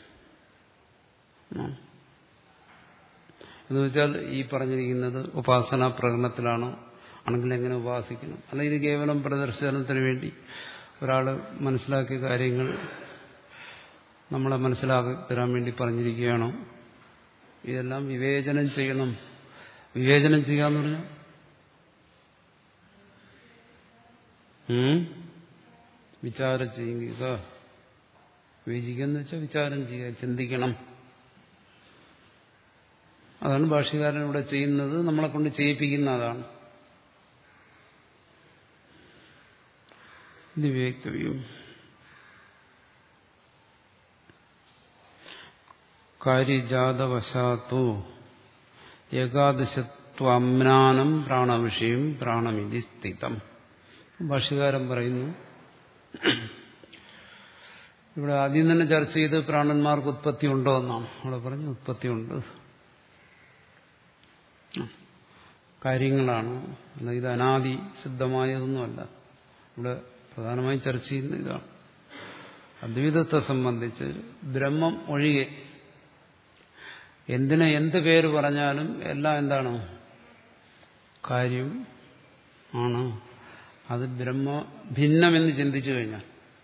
എന്ന് വെച്ചാൽ ഈ പറഞ്ഞിരിക്കുന്നത് ഉപാസനാ പ്രകടനത്തിലാണോ, ആണെങ്കിൽ എങ്ങനെ ഉപാസിക്കണം, അല്ലെങ്കിൽ ഇത് കേവലം പ്രദർശനത്തിന് വേണ്ടി ഒരാൾ മനസ്സിലാക്കിയ കാര്യങ്ങൾ നമ്മളെ മനസ്സിലാക്കി തരാൻ വേണ്ടി പറഞ്ഞിരിക്കുകയാണോ? ഇതെല്ലാം വിവേചനം ചെയ്യണം. വിവേചനം ചെയ്യാന്ന് പറഞ്ഞാൽ വിചാരം ചെയ്യുക. വിവേചിക്കുക എന്ന് വെച്ചാൽ വിചാരം ചെയ്യുക, ചിന്തിക്കണം. അതാണ് ഭാഷ്യകാരൻ ഇവിടെ ചെയ്യുന്നത്, നമ്മളെ കൊണ്ട് ചെയ്യിപ്പിക്കുന്ന അതാണ്. ഇത് വിവേക്തവ്യം. കാര്യജാതവശാത്തോ ഏകാദശത്വമ്നാനം പ്രാണവിഷയം പ്രാണമിതി സ്ഥിതം. ഭാഷ്യകാരൻ പറയുന്നു, ഇവിടെ ആദ്യം തന്നെ ചർച്ച ചെയ്ത് പ്രാണന്മാർക്ക് ഉത്പത്തി ഉണ്ടോ എന്നാണ്. അവിടെ പറഞ്ഞു ഉത്പത്തിയുണ്ട്, കാര്യങ്ങളാണ്. അല്ല, ഇത് അനാദി സിദ്ധമായതൊന്നുമല്ല. ഇവിടെ പ്രധാനമായും ചർച്ച ചെയ്യുന്ന ഇതാണ്. അദ്വൈതത്തെ സംബന്ധിച്ച് ബ്രഹ്മം ഒഴികെ എന്തിനെ എന്ത് പേര് പറഞ്ഞാലും എല്ലാം എന്താണ്? കാര്യം ആണ്. അത് ബ്രഹ്മ ഭിന്നമെന്ന് ചിന്തിച്ചു കഴിഞ്ഞാൽ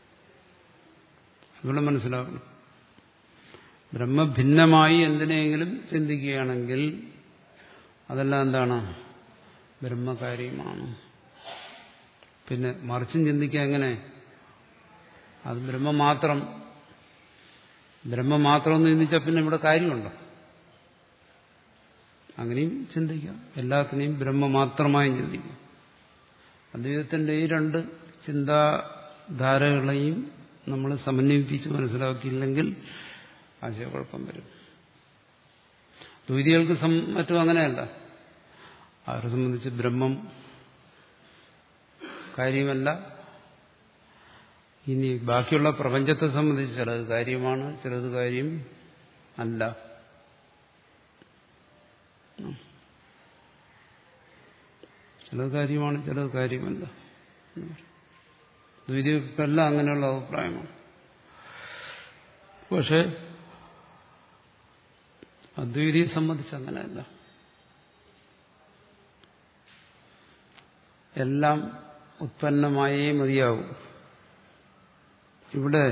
ഇവിടെ മനസ്സിലാക്കണം. ബ്രഹ്മഭിന്നമായി എന്തിനെങ്കിലും ചിന്തിക്കുകയാണെങ്കിൽ അതെല്ലാം എന്താണ്? ബ്രഹ്മകാര്യമാണ്. പിന്നെ മറിച്ചും ചിന്തിക്കുക എങ്ങനെ? അത് ബ്രഹ്മം മാത്രം ബ്രഹ്മം മാത്രം എന്ന് ചിന്തിച്ചാൽ പിന്നെ ഇവിടെ കാര്യമുണ്ടോ? അങ്ങനെയും ചിന്തിക്കാം. എല്ലാത്തിനെയും ബ്രഹ്മ മാത്രമായും ചിന്തിക്കാം. അദ്വൈതത്തിന്റെ ഈ രണ്ട് ചിന്താധാരകളെയും നമ്മൾ സമന്വയിപ്പിച്ച് മനസ്സിലാക്കിയില്ലെങ്കിൽ ആശയക്കുഴപ്പം വരും. ദ്വൈതികൾക്ക് മറ്റും അങ്ങനെയല്ല. അവരെ സംബന്ധിച്ച് ബ്രഹ്മം കാര്യമല്ല. ഇനി ബാക്കിയുള്ള പ്രപഞ്ചത്തെ സംബന്ധിച്ച് ചിലത് കാര്യമാണ്, ചിലത് കാര്യം അല്ല. ചിലത് കാര്യമാണ്, ചിലത് കാര്യമല്ല. ദ്വൈതികർക്കെല്ലാം അങ്ങനെയുള്ള അഭിപ്രായമാണ്. പക്ഷെ അദ്വൈതിയെ സംബന്ധിച്ച് അങ്ങനെയല്ല. എല്ലാം ഉത്പന്നമായേ മതിയാവും. ഇവിടെ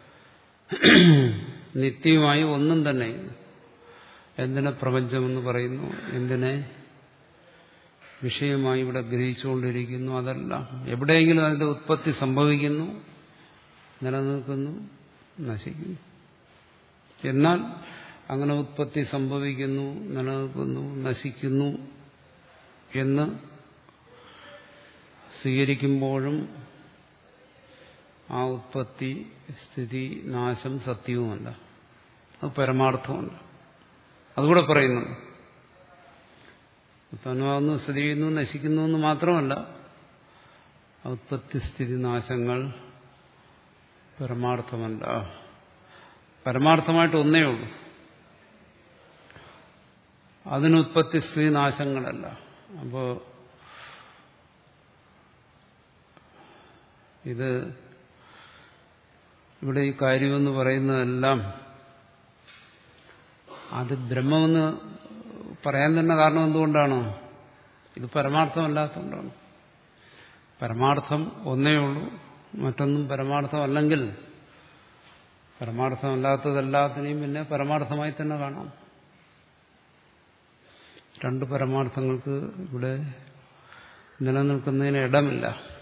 നിത്യമായി ഒന്നും തന്നെ. എന്തിനെ പ്രപഞ്ചമെന്ന് പറയുന്നു, എന്തിനെ വിഷയമായി ഇവിടെ ഗ്രഹിച്ചുകൊണ്ടിരിക്കുന്നു, അതെല്ലാം എവിടെയെങ്കിലും അതിന്റെ ഉത്പത്തി സംഭവിക്കുന്നു, നിലനിൽക്കുന്നു, നശിക്കുന്നു. എന്നാൽ അങ്ങനെ ഉത്പത്തി സംഭവിക്കുന്നു, നിലനിൽക്കുന്നു, നശിക്കുന്നു എന്ന് സ്വീകരിക്കുമ്പോഴും ആ ഉത്പത്തി, സ്ഥിതി, നാശം സത്യവുമല്ല, അത് പരമാർത്ഥമല്ല. അതുകൂടെ പറയുന്നുണ്ട്. ഉത്പന്നമാകുന്നു, സ്ഥിതി ചെയ്യുന്നു, നശിക്കുന്നു എന്ന് മാത്രമല്ല, ഉത്പത്തി, സ്ഥിതി, നാശങ്ങൾ പരമാർത്ഥമല്ല. പരമാർത്ഥമായിട്ട് ഒന്നേ ഉള്ളൂ. അതിന് ഉത്പത്തി, സ്ഥിതി, നാശങ്ങളല്ല. അപ്പോ ഇത് ഇവിടെ ഈ കാര്യമെന്ന് പറയുന്നതെല്ലാം അത് ബ്രഹ്മമെന്ന് പറയാൻ തന്നെ കാരണം എന്തുകൊണ്ടാണ്? ഇത് പരമാർത്ഥമല്ലാത്തതുകൊണ്ടാണ്. പരമാർത്ഥം ഒന്നേ ഉള്ളൂ, മറ്റൊന്നും പരമാർത്ഥമല്ലെങ്കിൽ പരമാർത്ഥമല്ലാത്തതെല്ലാത്തിനെയും പിന്നെ പരമാർത്ഥമായി തന്നെ കാണാം. രണ്ട് പരമാർത്ഥങ്ങൾക്ക് ഇവിടെ നിലനിൽക്കുന്നതിന് ഇടമില്ല.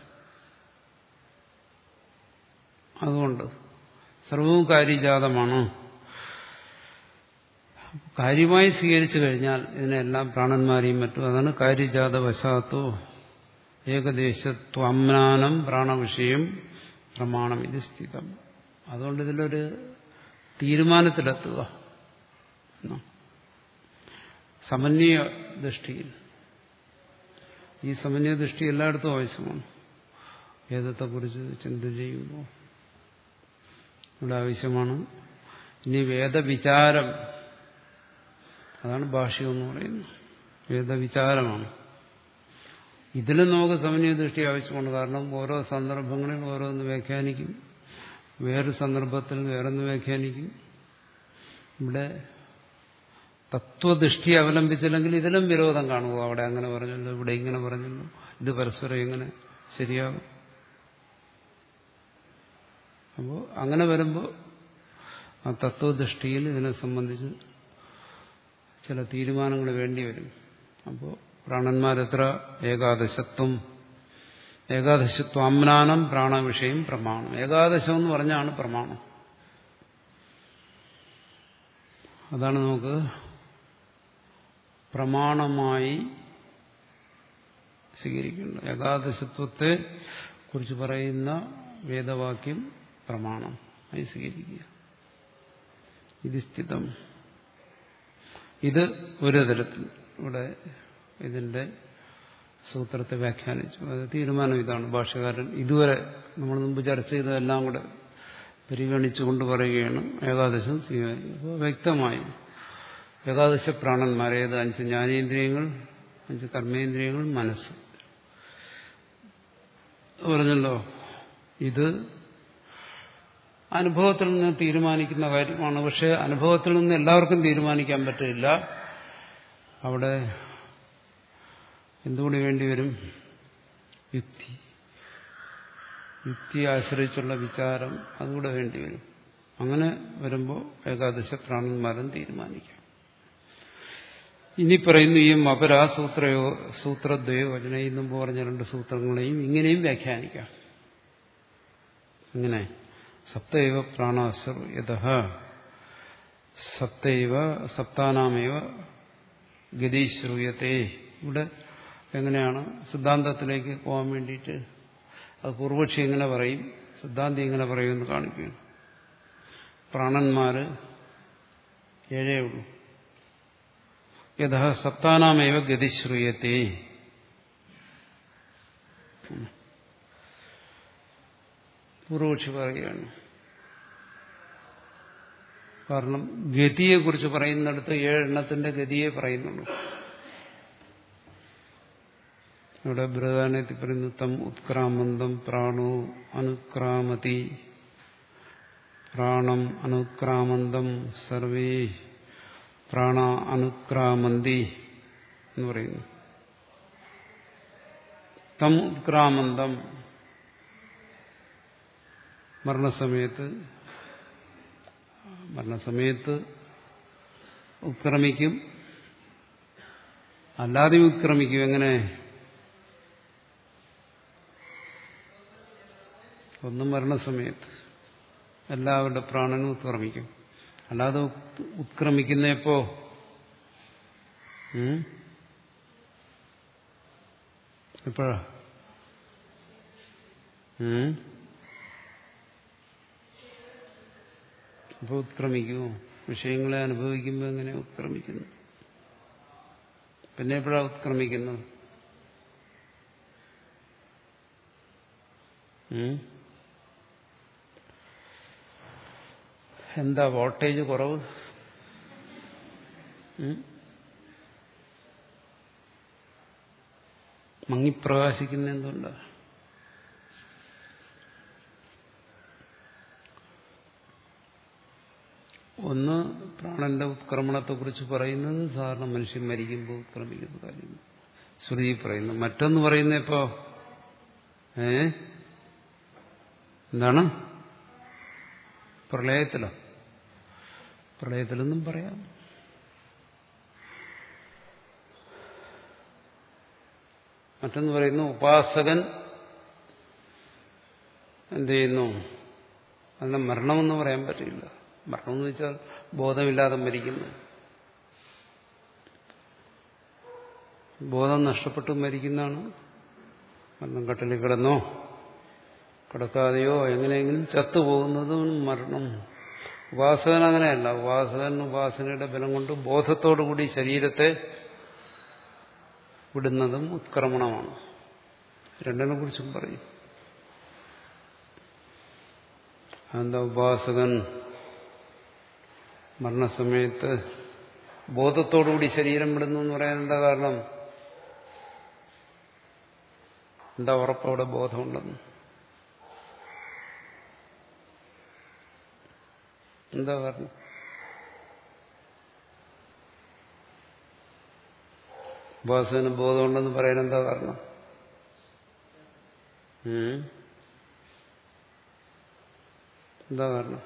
അതുകൊണ്ട് സർവവും കാര്യജാതമാണ്. കാര്യമായി സ്വീകരിച്ചു കഴിഞ്ഞാൽ ഇതിനെല്ലാം പ്രാണന്മാരെയും മറ്റും, അതാണ് കാര്യജാത വശാത്തോ ഏകദേശത്വമ്നാനം പ്രാണവിഷയം പ്രമാണം ഇത് സ്ഥിതം. അതുകൊണ്ട് ഇതിലൊരു തീരുമാനത്തിലെത്തുക, സമന്വയ ദൃഷ്ടിയിൽ ഈ സമന്വയദൃഷ്ടി എല്ലായിടത്തും ആവശ്യമാണ്. വേദത്തെക്കുറിച്ച് ചിന്ത ചെയ്യുമ്പോൾ ഇവിടെ ആവശ്യമാണ്. ഇനി വേദവിചാരം, അതാണ് ഭാഷ്യം എന്ന് പറയുന്നത്. വേദവിചാരമാണ്. ഇതിലും നമുക്ക് സമന്വയദൃഷ്ടി ആവശ്യമുണ്ട്. കാരണം ഓരോ സന്ദർഭങ്ങളിൽ ഓരോന്ന് വ്യാഖ്യാനിക്കും, വേറൊരു സന്ദർഭത്തിൽ വേറൊന്ന് വ്യാഖ്യാനിക്കും. ഇവിടെ തത്വദൃഷ്ടി അവലംബിച്ചില്ലെങ്കിൽ ഇതിലും വിരോധം കാണുക. അവിടെ അങ്ങനെ പറഞ്ഞല്ലോ, ഇവിടെ ഇങ്ങനെ പറഞ്ഞല്ലോ, ഇത് പരസ്പരം എങ്ങനെ ശരിയാകും? അപ്പോൾ അങ്ങനെ വരുമ്പോൾ ആ തത്വദൃഷ്ടിയിൽ ഇതിനെ സംബന്ധിച്ച് ചില തീരുമാനങ്ങൾ വേണ്ടി വരും. അപ്പോൾ പ്രാണന്മാരെത്ര ഏകാദശത്വം, ഏകാദശത്വാമ്നാനം പ്രാണവിഷയം പ്രമാണം. ഏകാദശം എന്ന് പറഞ്ഞാണ് പ്രമാണം. അതാണ് നമുക്ക് പ്രമാണമായി സ്വീകരിക്കേണ്ടത്. ഏകാദശത്വത്തെ കുറിച്ച് പറയുന്ന വേദവാക്യം പ്രമാണം ആയി സ്വീകരിക്കുക. ഇത് സ്ഥിതം. ഇത് ഒരു തരത്തിൽ ഇവിടെ ഇതിന്റെ സൂത്രത്തെ വ്യാഖ്യാനിച്ചു. അത് തീരുമാനം ഇതാണ്. ഭാഷ്യകാരൻ ഇതുവരെ നമ്മൾ മുമ്പ് ചർച്ച ചെയ്തതെല്ലാം കൂടെ പരിഗണിച്ചുകൊണ്ട് പറയുകയാണ് ഏകാദശം സ്വീകരിക്കുക. അപ്പോൾ വ്യക്തമായി ഏകാദശ പ്രാണന്മാരേത് അഞ്ച് ജ്ഞാനേന്ദ്രിയങ്ങൾ, അഞ്ച് കർമ്മേന്ദ്രിയങ്ങൾ, മനസ്സ് പറഞ്ഞല്ലോ. ഇത് അനുഭവത്തിൽ നിന്ന് തീരുമാനിക്കുന്ന കാര്യമാണ്. പക്ഷെ അനുഭവത്തിൽ നിന്ന് എല്ലാവർക്കും തീരുമാനിക്കാൻ പറ്റില്ല. അവിടെ എന്തുകൂടി വേണ്ടിവരും? യുക്തി. യുക്തിയെ ആശ്രയിച്ചുള്ള വിചാരം അതുകൂടെ വേണ്ടിവരും. അങ്ങനെ വരുമ്പോൾ ഏകാദശ പ്രാണന്മാരും തീരുമാനിക്കാം. ഇനി പറയുന്നു ഈ അപരാ സൂത്രയോ സൂത്രദ്വയോ വചന എന്നും പറഞ്ഞ രണ്ട് സൂത്രങ്ങളെയും ഇങ്ങനെയും വ്യാഖ്യാനിക്കാം. ഇങ്ങനെ സപ്തൈവ പ്രാണാസുർ യതഃ സപ്തൈവ സപ്താനാമേവ ഗതി ശ്രൂയത്തെ. ഇവിടെ എങ്ങനെയാണ് സിദ്ധാന്തത്തിലേക്ക് പോകാൻ വേണ്ടിയിട്ട് അത് പൂർവക്ഷി എങ്ങനെ പറയും, സിദ്ധാന്തി എങ്ങനെ പറയുമെന്ന് കാണിക്കുകയാണ്. പ്രാണന്മാര് ഏഴേ ഉള്ളൂ. യഥ സപ്താനാമേവ ഗതി ശ്രൂയത്തെ. പൂർവക്ഷി പറയുകയാണ്. കാരണം ഗതിയെക്കുറിച്ച് പറയുന്നിടത്ത് ഏഴെണ്ണത്തിന്റെ ഗതിയെ പറയുന്നുള്ളൂ. ഇവിടെ ബൃഹദാരണ്യത്തിൽ പറയുന്നു തം ഉത്ക്രാമന്തം പ്രാണോ അനുക്രാമതി പ്രാണം അനുക്രാമന്തം സർവേ പ്രാണ അനുക്രാമന്തി എന്ന് പറയുന്നു. തം ഉത്ക്രാമന്തം മരണസമയത്ത് മരണസമയത്ത് ഉത്ക്രമിക്കും, അല്ലാതെ ഉത്ക്രമിക്കും. എങ്ങനെ? ഒന്നും മരണസമയത്ത് എല്ലാവരുടെ പ്രാണനും ഉത്ക്രമിക്കും. അല്ലാതെ ഉത്ക്രമിക്കുന്നപ്പോ എപ്പോഴാ? അപ്പോൾ ഉത്ക്രമിക്കുമോ? വിഷയങ്ങളെ അനുഭവിക്കുമ്പോൾ എങ്ങനെ ഉത്ക്രമിക്കുന്നു? പിന്നെ എപ്പോഴാ ഉത്ക്രമിക്കുന്നത്? എന്താ വോൾട്ടേജ് കുറവ്? മങ്ങിപ്രകാശിക്കുന്ന എന്തുകൊണ്ടാ? ഒന്ന് പ്രാണന്റെ ഉത്ക്രമണത്തെക്കുറിച്ച് പറയുന്നത് സാധാരണ മനുഷ്യൻ മരിക്കുമ്പോൾ ഉത്ക്രമിക്കുന്ന കാര്യം ശ്രുതി പറയുന്നു. മറ്റൊന്ന് പറയുന്നപ്പോ ഏ എന്താണ്? പ്രളയത്തിലോ? പ്രളയത്തിലൊന്നും പറയാം. മറ്റൊന്ന് പറയുന്നു ഉപാസകൻ എന്ത് ചെയ്യുന്നു, അതിനെ മരണമെന്ന് പറയാൻ പറ്റില്ല. മരണമെന്ന് വെച്ചാൽ ബോധമില്ലാതെ മരിക്കുന്നു. ബോധം നഷ്ടപ്പെട്ട് മരിക്കുന്നതാണ് മരണം. കട്ടിലിൽ കിടന്നോ കിടക്കാതെയോ എങ്ങനെയെങ്കിലും ചത്തുപോകുന്നതും മരണം. ഉപാസകൻ അങ്ങനെയല്ല. ഉപാസകൻ ഉപാസനയുടെ ബലം കൊണ്ട് ബോധത്തോടുകൂടി ശരീരത്തെ വിടുന്നതും ഉത്ക്രമണമാണ്. രണ്ടിനെ കുറിച്ചും പറയും. അതെന്താ ഉപാസകൻ മരണസമയത്ത് ബോധത്തോടുകൂടി ശരീരം വിടുന്നു എന്ന് പറയാൻ എന്താ കാരണം? എന്താ ഉറപ്പ് അവിടെ ബോധമുണ്ടെന്ന്? എന്താ കാരണം? ഉപാസകന് ബോധമുണ്ടെന്ന് പറയാൻ എന്താ കാരണം? എന്താ കാരണം?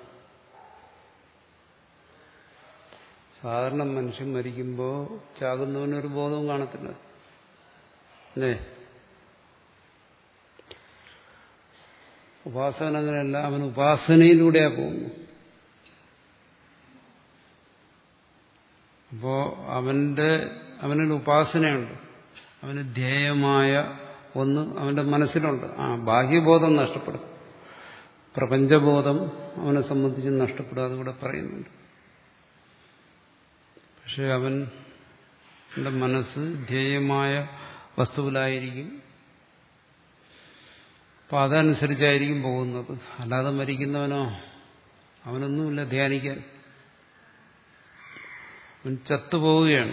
സാധാരണ മനുഷ്യൻ മരിക്കുമ്പോൾ ചാകുന്നവനൊരു ബോധവും കാണത്തില്ല അല്ലേ? ഉപാസകൻ അങ്ങനെയല്ല. അവൻ ഉപാസനയിലൂടെയാ പോകുന്നു. അപ്പോ അവന്റെ അവനൊരു ഉപാസനയുണ്ട്. അവന് ധ്യേയമായ ഒന്ന് അവന്റെ മനസ്സിലുണ്ട്. ആ ബാഹ്യബോധം നഷ്ടപ്പെടും, പ്രപഞ്ചബോധം അവനെ സംബന്ധിച്ച് നഷ്ടപ്പെടും. അതുകൂടെ പറയുന്നുണ്ട്. പക്ഷെ അവന്റെ മനസ്സ് ധ്യേയമായ വസ്തുവിലായിരിക്കും. അപ്പൊ അതനുസരിച്ചായിരിക്കും പോകുന്നത്. അല്ലാതെ മരിക്കുന്നവനോ അവനൊന്നുമില്ല ധ്യാനിക്കാൻ. അവൻ ചത്തുപോവുകയാണ്.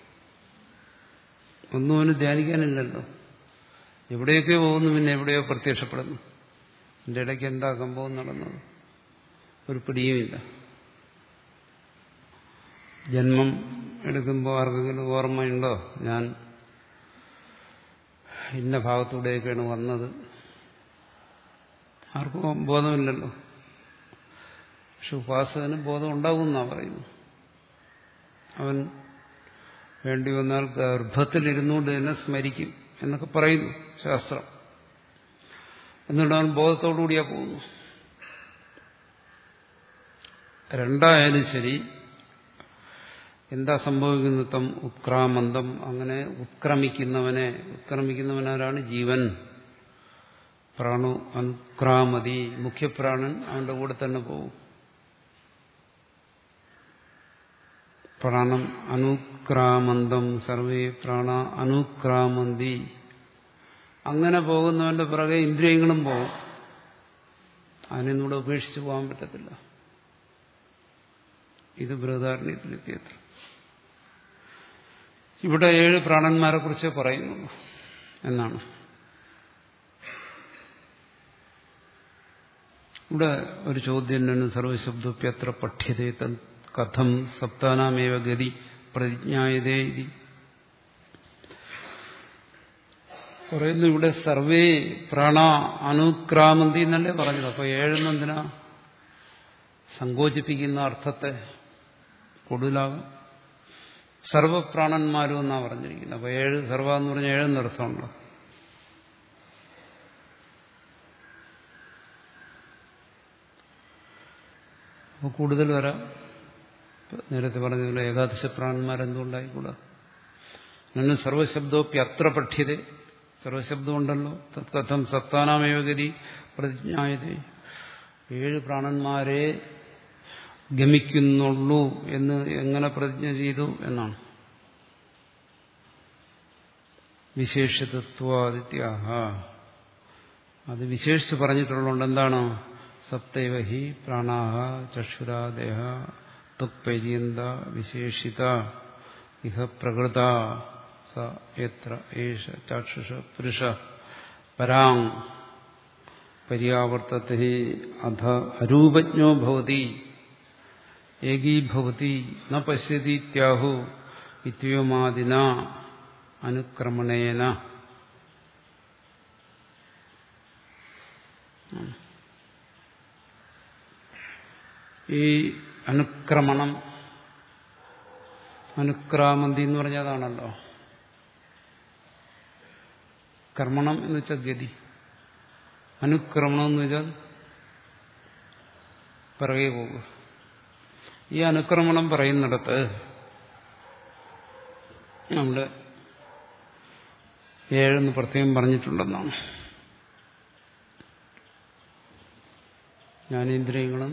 ഒന്നും അവന് ധ്യാനിക്കാനില്ലല്ലോ. എവിടെയൊക്കെയോ പോകുന്നു, പിന്നെ എവിടെയോ പ്രത്യക്ഷപ്പെടുന്നു. എൻ്റെ ഇടയ്ക്ക് എന്താ സംഭവം നടന്നത് ഒരു പിടിയുമില്ല. ജന്മം എടുക്കുമ്പോൾ ആർക്കെങ്കിലും ഓർമ്മയുണ്ടോ ഞാൻ ഇന്ന ഭാഗത്തൂടെയൊക്കെയാണ് വന്നത്? ആർക്കും ബോധമില്ലല്ലോ. പക്ഷെ ഉപാസകന് ബോധം ഉണ്ടാകുമെന്നാണ് പറയുന്നു. അവൻ വേണ്ടി വന്നാൽ ഗർഭത്തിലിരുന്നുകൊണ്ട് തന്നെ സ്മരിക്കും എന്നൊക്കെ പറയുന്നു ശാസ്ത്രം. എന്നിട്ട് അവൻ ബോധത്തോടുകൂടിയാ പോകുന്നു. രണ്ടായാലും ശരി, എന്താ സംഭവിക്കുന്നത്? തം ഉത്ക്രാമന്തം. അങ്ങനെ ഉത്ക്രമിക്കുന്നവനെ, ഉത്ക്രമിക്കുന്നവനാരാണ്? ജീവൻ. പ്രാണു അനുക്രാമതി. മുഖ്യപ്രാണൻ അവന്റെ കൂടെ തന്നെ പോകും. പ്രാണം അനുക്രാമന്തം സർവേ പ്രാണ അനുക്രാമന്തി. അങ്ങനെ പോകുന്നവന്റെ പിറകെ ഇന്ദ്രിയങ്ങളും പോകും. അതിനൊന്നുകൂടെ ഉപേക്ഷിച്ച് പോകാൻ പറ്റത്തില്ല. ഇത് ബൃഹദാരണ്യത്തിലെത്തിയത്ര. ഇവിടെ ഏഴ് പ്രാണന്മാരെ കുറിച്ച് പറയുന്നുള്ളൂ എന്നാണ്. ഇവിടെ ഒരു ചോദ്യം തന്നെ, സർവശബ്ദപ്യത്ര പഠ്യതേ കഥം സപ്താനാമേവ ഗതി പ്രതിജ്ഞായതേ ഇതി പറയുന്നു. ഇവിടെ സർവേ പ്രാണ അനുക്രാമന്തി എന്നല്ലേ പറഞ്ഞത്. അപ്പൊ ഏഴെന്നെന്തിനാ സങ്കോചിപ്പിക്കുന്ന അർത്ഥത്തെ കൂടുതലാകും? സർവപ്രാണന്മാരും എന്നാ പറഞ്ഞിരിക്കുന്നത്. അപ്പൊ ഏഴ് സർവ എന്ന് പറഞ്ഞാൽ ഏഴെന്നർത്ഥമുണ്ടോ? അപ്പൊ കൂടുതൽ വരാം. നേരത്തെ പറഞ്ഞതുപോലെ ഏകാദശ പ്രാണന്മാരെന്തുകൊണ്ടായിക്കൂടാ? അങ്ങനെ സർവശബ്ദോപ്യത്ര പഠ്യത. സർവശബ്ദം ഉണ്ടല്ലോ. തത്കഥം സപ്താനാമയോഗതി പ്രതിജ്ഞായത. ഏഴ് പ്രാണന്മാരെ ഗമിക്കുന്നുള്ളൂ എന്ന് എങ്ങനെ പ്രതിജ്ഞ ചെയ്തു എന്നാണ്. വിശേഷതത്വാദിത്യാഹ. അത് വിശേഷിച്ച് പറഞ്ഞിട്ടുള്ളതുകൊണ്ട് എന്താണ്? സപ്തൈവ ഹി പ്രാണാഹ ചക്ഷുരാദേഹ ത്വക്പര്യന്ത വിശേഷിത ഇഹ പ്രകൃത സ എത്ര ഏഷ ചക്ഷുഷ പുരുഷ പരാങ് പര്യാവർത്തത്തെ അധ അരൂപജ്ഞോ ഭവതി ഏകീഭവതി ന പശ്യതീത്യാഹു ഇത്യോമാദിന അനുക്രമണേന. ഈ അനുക്രമണം, അനുക്രാമന്തി എന്ന് പറഞ്ഞാൽ അതാണല്ലോ. കർമ്മണം എന്ന് വെച്ചാൽ ഗതി, അനുക്രമണം എന്ന് വെച്ചാൽ പിറകെ പോകുക. ഈ അനുക്രമണം പറയുന്നിടത്ത് നമ്മുടെ ഏഴെന്ന് പ്രത്യേകം പറഞ്ഞിട്ടുണ്ടെന്നാണ്. ജ്ഞാനേന്ദ്രിയങ്ങളും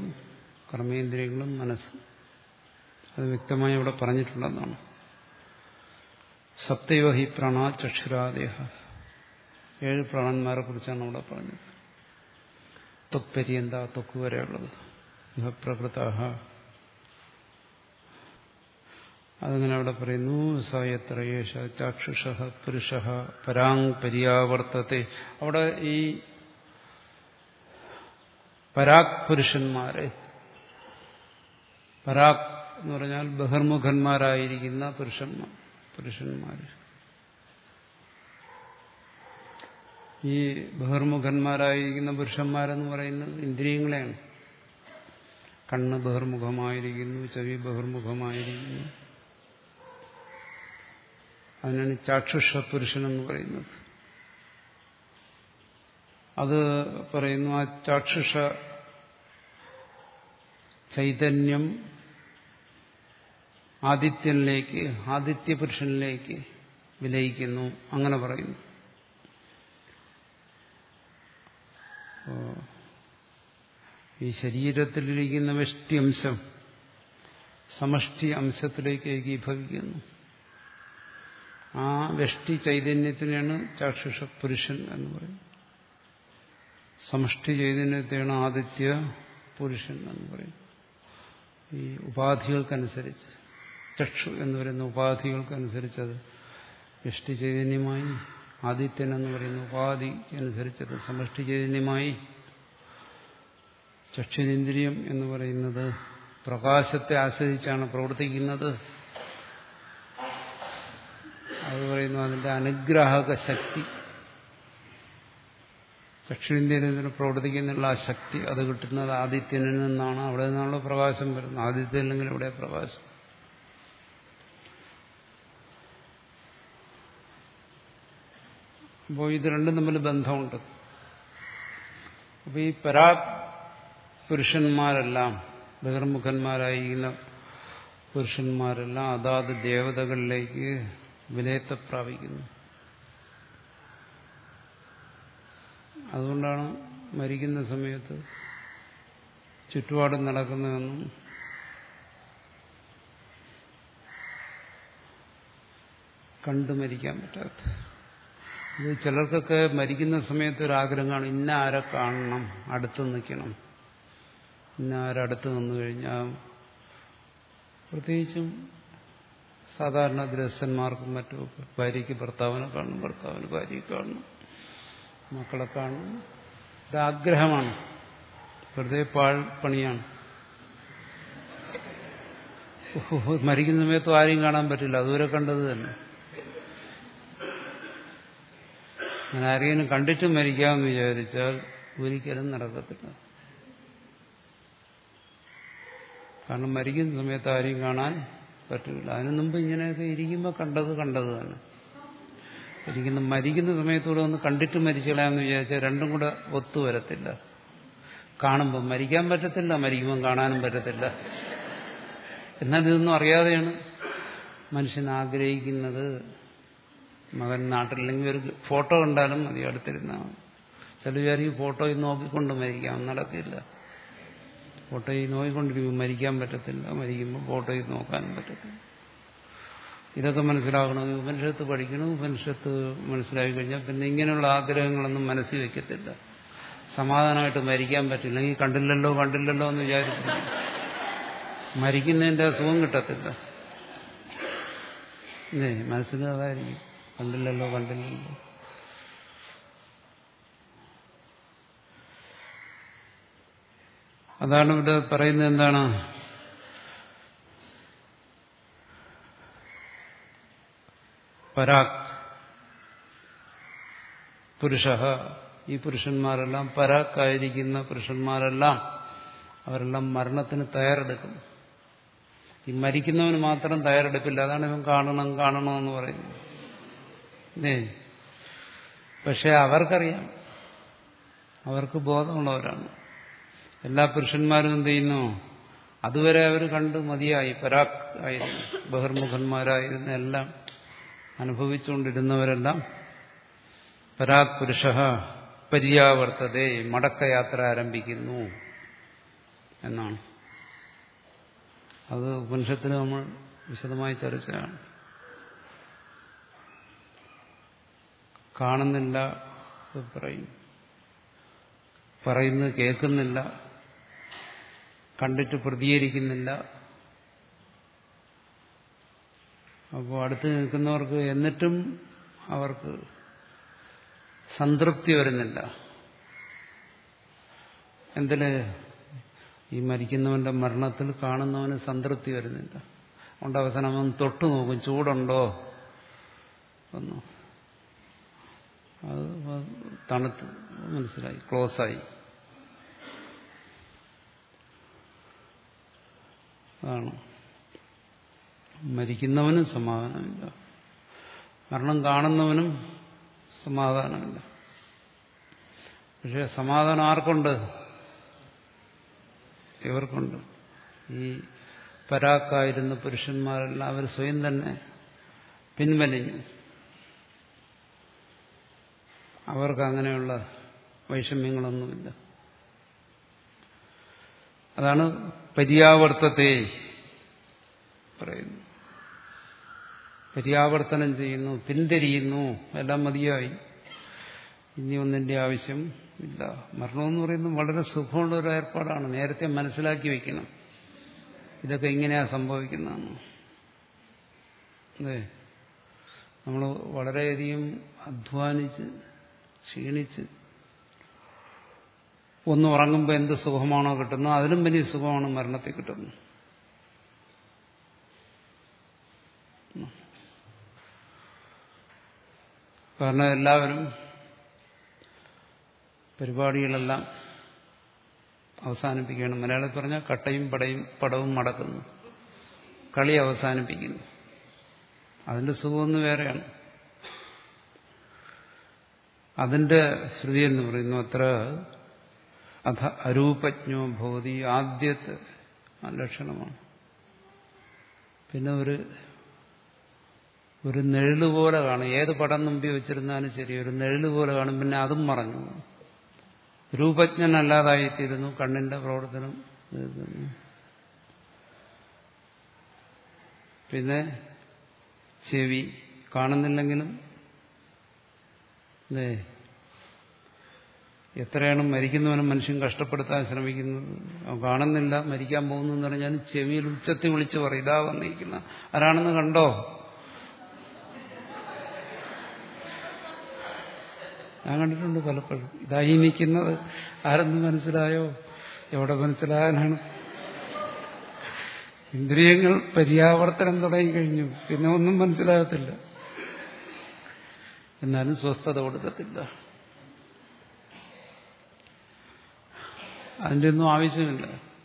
കർമ്മേന്ദ്രിയങ്ങളും മനസ്സ്, അത് വ്യക്തമായി ഇവിടെ പറഞ്ഞിട്ടുണ്ടെന്നാണ്. സപ്തയോ ഹി പ്രാണ ചക്ഷുരാദേഹ. ഏഴ് പ്രാണന്മാരെ കുറിച്ചാണ് അവിടെ പറഞ്ഞത്. ത്വക്പര്യന്ത, ത്വക്ക് വരെയുള്ളത്. ഇഹ പ്രകൃതാഹ. അതങ്ങനെ അവിടെ പറയുന്നു. സയത്ര യേശ ചാക്ഷുഷ പുരുഷ പരാങ് പര്യാവർത്തത്തെ. അവിടെ ഈ പരാക് പുരുഷന്മാരെ, പരാക് എന്ന് പറഞ്ഞാൽ ബഹിർമുഖന്മാരായിരിക്കുന്ന പുരുഷന്മാർ പുരുഷന്മാർ ഈ ബഹിർമുഖന്മാരായിരിക്കുന്ന പുരുഷന്മാരെന്ന് പറയുന്നത് ഇന്ദ്രിയങ്ങളെയാണ്. കണ്ണ് ബഹിർമുഖമായിരിക്കുന്നു, ചെവി ബഹിർമുഖമായിരിക്കുന്നു. അതിനാണ് ചാക്ഷുഷ പുരുഷനെന്ന് പറയുന്നത്. അത് പറയുന്നു ആ ചാക്ഷുഷ ചൈതന്യം ആദിത്യനിലേക്ക്, ആദിത്യ പുരുഷനിലേക്ക് വിലയിക്കുന്നു, അങ്ങനെ പറയുന്നു. ഈ ശരീരത്തിലിരിക്കുന്ന വ്യഷ്ടി അംശം സമഷ്ടി അംശത്തിലേക്ക് ഏകീഭവിക്കുന്നു. ആ വ്യഷ്ടി ചൈതന്യത്തിനാണ് ചാക്ഷുഷ പുരുഷൻ എന്ന് പറയുന്നത്. സമഷ്ടി ചൈതന്യത്തെയാണ് ആദിത്യ പുരുഷൻ എന്ന് പറയുന്നത്. ഈ ഉപാധികൾക്കനുസരിച്ച്, ചക്ഷു എന്ന് പറയുന്ന ഉപാധികൾക്കനുസരിച്ചത് വ്യഷ്ടി ചൈതന്യമായി, ആദിത്യൻ എന്ന് പറയുന്ന ഉപാധി അനുസരിച്ചത് സമഷ്ടി ചൈതന്യമായി, ചക്ഷുരേന്ദ്രിയം എന്ന് പറയുന്നത് പ്രകാശത്തെ ആശ്രയിച്ചാണ് പ്രവർത്തിക്കുന്നത്. അത് പറയുന്നു അതിന്റെ അനുഗ്രാഹക ശക്തി, ചക്ഷുരേന്ദ്രിയത്തിന് പ്രവർത്തിക്കുന്നുള്ള ആ ശക്തി അത് കിട്ടുന്നത് ആദിത്യനിൽ നിന്നാണ്. അവിടെ നിന്നുള്ള പ്രകാശം വരുന്നത്. ആദിത്യൻ അല്ലെങ്കിൽ ഇവിടെ പ്രകാശം. അപ്പോൾ ഇത് രണ്ടും തമ്മിൽ ബന്ധമുണ്ട്. അപ്പോൾ ഈ പരാഗ് പുരുഷന്മാരെല്ലാം, ബഹിർമുഖന്മാരായിരിക്കുന്ന പുരുഷന്മാരെല്ലാം അതാത് ദേവതകളിലേക്ക് വിലയത്തെ പ്രാപിക്കുന്നു. അതുകൊണ്ടാണ് മരിക്കുന്ന സമയത്ത് ചുറ്റുപാടും നടക്കുന്നതെന്നും കണ്ടു മരിക്കാൻ പറ്റാത്ത. ഇത് ചിലർക്കൊക്കെ മരിക്കുന്ന സമയത്ത് ഒരാഗ്രഹം കാണും, ഇന്ന ആരെ കാണണം, അടുത്ത് നിൽക്കണം, ഇന്ന ആരടുത്ത് നിന്നു കഴിഞ്ഞാൽ, പ്രത്യേകിച്ചും സാധാരണ ഗൃഹസ്ഥന്മാർക്കും മറ്റുമൊക്കെ ഭാര്യയ്ക്ക് ഭർത്താവിനെ കാണണം, ഭർത്താവിന് ഭാര്യയെ കാണണം, മക്കളെ കാണണം. ഒരാഗ്രഹമാണ്, വെറുതെ പാഴ്പണിയാണ്. മരിക്കുന്ന സമയത്തും ആരെയും കാണാൻ പറ്റില്ല, അതുവരെ കണ്ടത് തന്നെ. അങ്ങനെ ആരെയും കണ്ടിട്ട് മരിക്കാമെന്ന് വിചാരിച്ചാൽ ഒരിക്കലും നടക്കത്തില്ല. കാരണം മരിക്കുന്ന സമയത്ത് ആരെയും കാണാൻ പറ്റില്ല. അതിനു മുമ്പ് ഇങ്ങനെയൊക്കെ ഇരിക്കുമ്പോൾ കണ്ടത് കണ്ടത് തന്നെ. ഇരിക്കുന്ന മരിക്കുന്ന സമയത്തൂടെ ഒന്ന് കണ്ടിട്ട് മരിച്ചു കളയാമെന്ന് വിചാരിച്ചാൽ രണ്ടും കൂടെ ഒത്തു വരത്തില്ല. കാണുമ്പോൾ മരിക്കാൻ പറ്റത്തില്ല, മരിക്കുമ്പോൾ കാണാനും പറ്റത്തില്ല. എന്നാൽ ഇതൊന്നും അറിയാതെയാണ് മനുഷ്യൻ ആഗ്രഹിക്കുന്നത്. മകൻ നാട്ടിലില്ലെങ്കിൽ ഒരു ഫോട്ടോ കണ്ടാലും മതി, അടുത്തിരുന്നാൽ മതി. ചില വിചാരിക്കും ഫോട്ടോയിൽ നോക്കിക്കൊണ്ട് മരിക്കാം, നടക്കില്ല. ഫോട്ടോയിൽ നോക്കിക്കൊണ്ടിരിക്കും, മരിക്കാൻ പറ്റത്തില്ല. മരിക്കുമ്പോൾ ഫോട്ടോയിൽ നോക്കാനും പറ്റത്തില്ല. ഇതൊക്കെ മനസ്സിലാക്കണം. ഉപനിഷത്ത് പഠിക്കണം. ഉപനിഷത്ത് മനസ്സിലാക്കി കഴിഞ്ഞാൽ പിന്നെ ഇങ്ങനെയുള്ള ആഗ്രഹങ്ങളൊന്നും മനസ്സിൽ വയ്ക്കത്തില്ല. സമാധാനമായിട്ട് മരിക്കാൻ പറ്റില്ല. ഈ കണ്ടില്ലല്ലോ കണ്ടില്ലല്ലോ എന്ന് വിചാരിച്ചില്ല, മരിക്കുന്നതിൻ്റെ സുഖം കിട്ടത്തില്ല. ഇല്ലേ, മനസ്സിന് അതായിരിക്കും, കണ്ടില്ലല്ലോ കണ്ടില്ലല്ലോ. അതാണ് ഇവിടെ പറയുന്നത്. എന്താണ്? പരാക് പുരുഷ, ഈ പുരുഷന്മാരെല്ലാം പരാക്കായിരിക്കുന്ന പുരുഷന്മാരെല്ലാം അവരെല്ലാം മരണത്തിന് തയ്യാറെടുക്കും. ഈ മരിക്കുന്നവന് മാത്രം തയ്യാറെടുപ്പില്ല. അതാണ് ഇവൻ കാണണം കാണണമെന്ന് പറയുന്നത്. ഏ പക്ഷെ അവർക്കറിയാം, അവർക്ക് ബോധമുള്ളവരാണ്. എല്ലാ പുരുഷന്മാരും എന്ത് ചെയ്യുന്നു? അതുവരെ അവർ കണ്ട് മതിയായി, പരാക് ആയിരുന്നു, ബഹിർമുഖന്മാരായിരുന്ന എല്ലാം അനുഭവിച്ചുകൊണ്ടിരുന്നവരെല്ലാം പരാക് പുരുഷ പര്യാവർത്തതേ, മടക്കയാത്ര ആരംഭിക്കുന്നു എന്നാണ്. അത് ഉപനിഷത്തിന് നമ്മൾ വിശദമായി ചർച്ചയാണ്. കാണുന്നില്ല പറയും, പറയുന്നത് കേൾക്കുന്നില്ല, കണ്ടിട്ട് പ്രതികരിക്കുന്നില്ല. അപ്പോൾ അടുത്ത് നിൽക്കുന്നവർക്ക് എന്നിട്ടും അവർക്ക് സംതൃപ്തി വരുന്നില്ല. എന്തിന്? ഈ മരിക്കുന്നവന്റെ മരണത്തിൽ കാണുന്നവന് സംതൃപ്തി വരുന്നില്ല. അതുകൊണ്ട് അവസാനം അവൻ തൊട്ടു നോക്കും, ചൂടുണ്ടോ ഒന്നു. അത് തണുത്ത് മനസ്സിലായി, ക്ലോസായി. അതാണ് മരിക്കുന്നവനും സമാധാനമില്ല, മരണം കാണുന്നവനും സമാധാനമില്ല. പക്ഷെ സമാധാനം ആർക്കുണ്ട്? ഇവർക്കുണ്ട്. ഈ പരാക്കായിരുന്ന പുരുഷന്മാരെല്ലാം അവർ സ്വയം തന്നെ പിൻവലിഞ്ഞു. അവർക്ക് അങ്ങനെയുള്ള വൈഷമ്യങ്ങളൊന്നുമില്ല. അതാണ് പര്യാവർത്തത്തെ പറയുന്നു. പര്യാവർത്തനം ചെയ്യുന്നു, പിന്തിരിയുന്നു, എല്ലാം മതിയായി, ഇനി ഒന്നിന്റെ ആവശ്യം ഇല്ല. മരണമെന്ന് പറയുന്നത് വളരെ സുഖമുള്ള ഒരു ഏർപ്പാടാണ്. നേരത്തെ മനസ്സിലാക്കി വെക്കണം ഇതൊക്കെ ഇങ്ങനെയാ സംഭവിക്കുന്നതെന്ന്. അതെ, നമ്മൾ വളരെയധികം അധ്വാനിച്ച് ക്ഷീണിച്ച് ഒന്ന് ഉറങ്ങുമ്പോൾ എന്ത് സുഖമാണോ കിട്ടുന്നത് അതിലും വലിയ സുഖമാണ് മരണത്തിൽ കിട്ടുന്നത്. കാരണം എല്ലാവരും പരിപാടികളെല്ലാം അവസാനിപ്പിക്കുകയാണ്. മലയാളത്തിൽ പറഞ്ഞാൽ കട്ടയും പടയും പടവും മടക്കുന്നു, കളി അവസാനിപ്പിക്കുന്നു. അതിന്റെ സുഖമൊന്നും വേറെയാണ്. അതിന്റെ ശ്രുതി എന്ന് പറയുന്നു അത്ര അധ അരൂപജ്ഞോ ഭവതി, ആദ്യത്തെ ലക്ഷണമാണ്. പിന്നെ ഒരു ഒരു നിഴല് പോലെ കാണും. ഏത് പടം മുമ്പിൽ വെച്ചിരുന്നാലും ശരി, ഒരു നിഴല് പോലെ കാണും. പിന്നെ അതും മറഞ്ഞു, രൂപജ്ഞനല്ലാതായിത്തീരുന്നു, കണ്ണിന്റെ പ്രവർത്തനം നിൽക്കുന്നു. പിന്നെ ചെവി കാണുന്നില്ലെങ്കിലും അല്ലേ, എത്രയാണ് മരിക്കുന്നവനും മനുഷ്യൻ കഷ്ടപ്പെടുത്താൻ ശ്രമിക്കുന്നത്. അവൻ കാണുന്നില്ല, മരിക്കാൻ പോകുന്നു എന്ന് പറഞ്ഞാൽ ചെവിയിൽ ഉച്ചത്തിൽ വിളിച്ച് പറയും, ഇതാ വന്നിരിക്കുന്ന ആരാണെന്ന് കണ്ടോ. ഞാൻ കണ്ടിട്ടുണ്ട് പലപ്പോഴും. ഇതായി നിൽക്കുന്നത് ആരെന്ന് മനസ്സിലായോ? എവിടെ മനസ്സിലാകാനാണ്? ഇന്ദ്രിയങ്ങൾ പര്യാവർത്തനം തുടങ്ങിക്കഴിഞ്ഞു, പിന്നെ ഒന്നും മനസ്സിലാകത്തില്ല. എന്നാലും സ്വസ്ഥത കൊടുക്കത്തില്ല. അതിൻ്റെ ഒന്നും ആവശ്യമില്ല.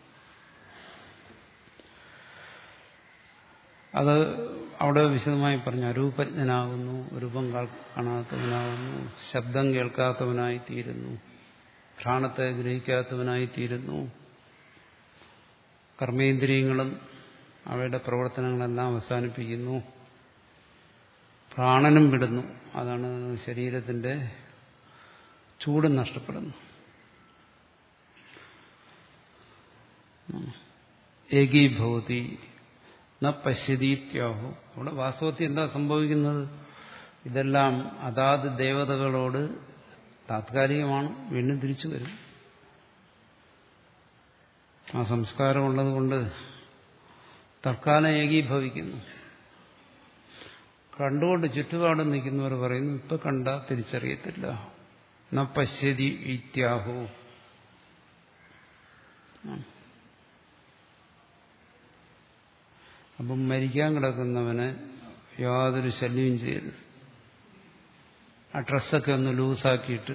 അത് അവിടെ വിശദമായി പറഞ്ഞു. അരൂപജ്ഞനാകുന്നു, രൂപം കാണാത്തവനാകുന്നു, ശബ്ദം കേൾക്കാത്തവനായിത്തീരുന്നു, ഘ്രാണത്തെ ഗ്രഹിക്കാത്തവനായിത്തീരുന്നു, കർമ്മേന്ദ്രിയങ്ങളും അവയുടെ പ്രവർത്തനങ്ങളെല്ലാം അവസാനിപ്പിക്കുന്നു, പ്രാണനും വിടുന്നു. അതാണ് ശരീരത്തിന്റെ ചൂട് നഷ്ടപ്പെടുന്നു. ഏകീഭവതി ന പശ്യതീത്യാഹു. അവിടെ വാസ്തവത്തിൽ എന്താ സംഭവിക്കുന്നത്? ഇതെല്ലാം അതാത് ദേവതകളോട് താത്കാലികമാണ്, വീണ്ടും തിരിച്ചു വരും. ആ സംസ്കാരമുള്ളത് കൊണ്ട് തൽക്കാലം ഏകീഭവിക്കുന്നു. കണ്ടുകൊണ്ട് ചുറ്റുപാടും നിൽക്കുന്നവർ പറയുന്നു, ഇപ്പൊ കണ്ട തിരിച്ചറിയത്തില്ല. ന പശ്യതി ഇത്യാഹു. അപ്പം മരിക്കാൻ കിടക്കുന്നവനെ യാതൊരു ശല്യവും ചെയ്യരുത്. ആ ഡ്രസ്സൊക്കെ ഒന്ന് ലൂസാക്കിയിട്ട്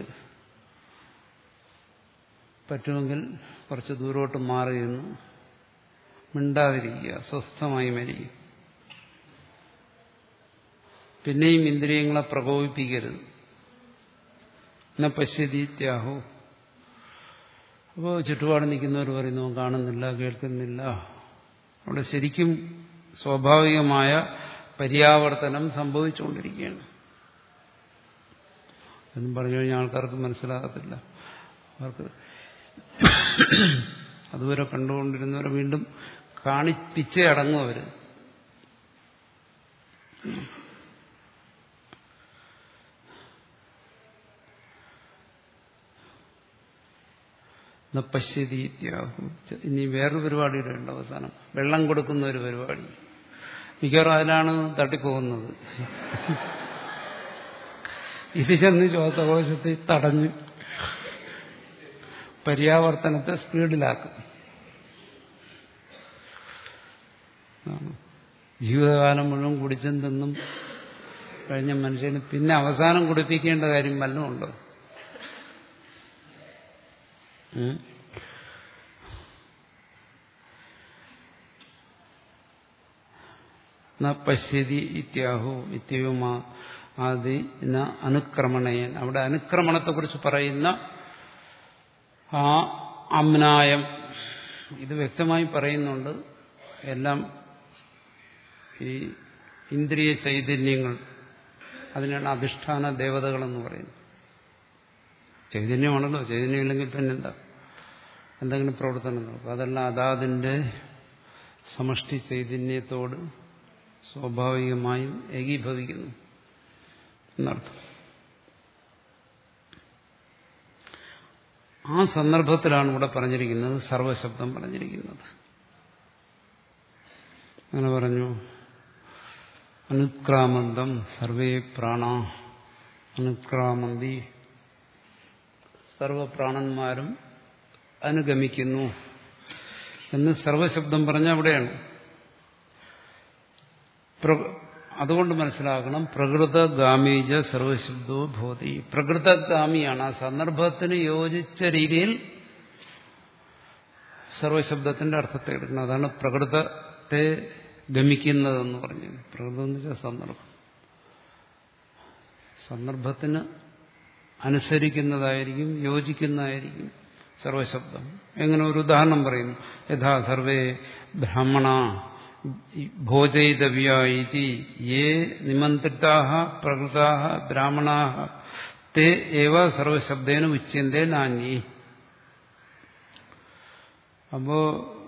പറ്റുമെങ്കിൽ കുറച്ച് ദൂരോട്ട് മാറി നിന്ന് മിണ്ടാതിരിക്കുക, സ്വസ്ഥമായി മരിക്കുക. പിന്നെയും ഇന്ദ്രിയങ്ങളെ പ്രകോപിപ്പിക്കരുത്. എന്നാ പശ്യതീത്യാഹു. അപ്പോൾ ചുറ്റുപാട് നിൽക്കുന്നവർ പറയുന്നു, കാണുന്നില്ല, കേൾക്കുന്നില്ല. അവിടെ ശരിക്കും സ്വാഭാവികമായ പര്യാവർത്തനം സംഭവിച്ചുകൊണ്ടിരിക്കുകയാണ്. എന്നും പറഞ്ഞു കഴിഞ്ഞാൽ ആൾക്കാർക്ക് മനസ്സിലാകത്തില്ല. അവർക്ക് അതുവരെ കണ്ടുകൊണ്ടിരുന്നവരെ വീണ്ടും കാണിപ്പിച്ചേ അടങ്ങും അവര്. പശ്യതി ഇത്യാഹു. ഇനി വേറൊരു പരിപാടിയുടെ ഉണ്ട് അവസാനം, വെള്ളം കൊടുക്കുന്ന ഒരു പരിപാടി. മിക്കവാറും അതിലാണ് തട്ടിപ്പോകുന്നത്. ഇത് ചെന്ന് ശ്വാസകോശത്തെ തടഞ്ഞ് പര്യാവർത്തനത്തെ സ്പീഡിലാക്കും. ജീവിതകാലം മുഴുവൻ കുടിച്ചും തിന്നും കഴിഞ്ഞ മനുഷ്യന് പിന്നെ അവസാനം കുടിപ്പിക്കേണ്ട കാര്യം വല്ലതും ഉണ്ടോ? ന പശ്യതി ഇത്യാഹു ഇത്യവുമാ ആദി ന അനുക്രമണയൻ. അവിടെ അനുക്രമണത്തെക്കുറിച്ച് പറയുന്ന ആ അമ്നായം ഇത് വ്യക്തമായി പറയുന്നുണ്ട്. എല്ലാം ഈ ഇന്ദ്രിയ ചൈതന്യങ്ങൾ, അതിനാണ് അധിഷ്ഠാന ദേവതകളെന്ന് പറയുന്നത്. ചൈതന്യമാണല്ലോ, ചൈതന്യം ഇല്ലെങ്കിൽ പിന്നെ എന്താ, എന്തെങ്കിലും പ്രവർത്തനം നടക്കും. അതെല്ലാം അതാതിൻ്റെ സമഷ്ടി ചൈതന്യത്തോട് സ്വാഭാവികമായും ഏകീഭവിക്കുന്നു എന്നർത്ഥം. ആ സന്ദർഭത്തിലാണ് ഇവിടെ പറഞ്ഞിരിക്കുന്നത്, സർവശബ്ദം പറഞ്ഞിരിക്കുന്നത്. അങ്ങനെ പറഞ്ഞു, അനുക്രാമന്തം സർവേ പ്രാണ അനുക്രാമന്തി, സർവപ്രാണന്മാരും അനുഗമിക്കുന്നു എന്ന് സർവശബ്ദം പറഞ്ഞ അവിടെയാണ്. അതുകൊണ്ട് മനസ്സിലാക്കണം, പ്രകൃതഗാമീജ സർവശബ്ദോ ഭവതി. പ്രകൃതഗാമിയാണ്, ആ സന്ദർഭത്തിന് യോജിച്ച രീതിയിൽ സർവശബ്ദത്തിന്റെ അർത്ഥത്തെ എടുക്കണം. അതാണ് പ്രകൃതത്തെ ഗമിക്കുന്നതെന്ന് പറഞ്ഞത്. പ്രകൃതം എന്ന് വെച്ചാൽ സന്ദർഭം, സന്ദർഭത്തിന് അനുസരിക്കുന്നതായിരിക്കും, യോജിക്കുന്നതായിരിക്കും സർവശബ്ദം. എങ്ങനെ ഒരു ഉദാഹരണം പറയുന്നു, യഥാ സർവേ ബ്രാഹ്മണ ഭോജയിതവ്യ ഇതി യേ നിമന്ത്രിതാഃ പ്രകൃതാഃ ബ്രാഹ്മണാഃ തേ ഏവ സർവശബ്ദേന ഉച്യന്തേ നാന്യേ. അപ്പോ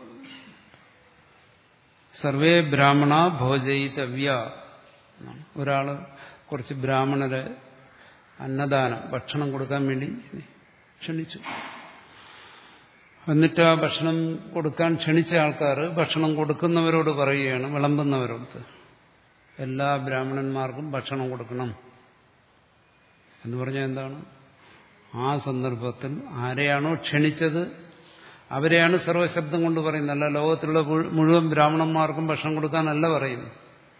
സർവേ ബ്രാഹ്മണ ഭോജയിതവ്യ, ഒരാള് കുറച്ച് ബ്രാഹ്മണരെ അന്നദാനം ഭക്ഷണം കൊടുക്കാൻ വേണ്ടി ക്ഷണിച്ചു. എന്നിട്ട് ആ ഭക്ഷണം കൊടുക്കാൻ ക്ഷണിച്ച ആൾക്കാർ ഭക്ഷണം കൊടുക്കുന്നവരോട് പറയുകയാണ്, വിളമ്പുന്നവരോട്, എല്ലാ ബ്രാഹ്മണന്മാർക്കും ഭക്ഷണം കൊടുക്കണം എന്ന് പറഞ്ഞാൽ എന്താണ്? ആ സന്ദർഭത്തിൽ ആരെയാണോ ക്ഷണിച്ചത് അവരെയാണ് സർവശബ്ദം കൊണ്ട് പറയുന്നത്. അല്ല ലോകത്തിലുള്ള മുഴുവൻ ബ്രാഹ്മണന്മാർക്കും ഭക്ഷണം കൊടുക്കാനല്ല പറയുന്നത്.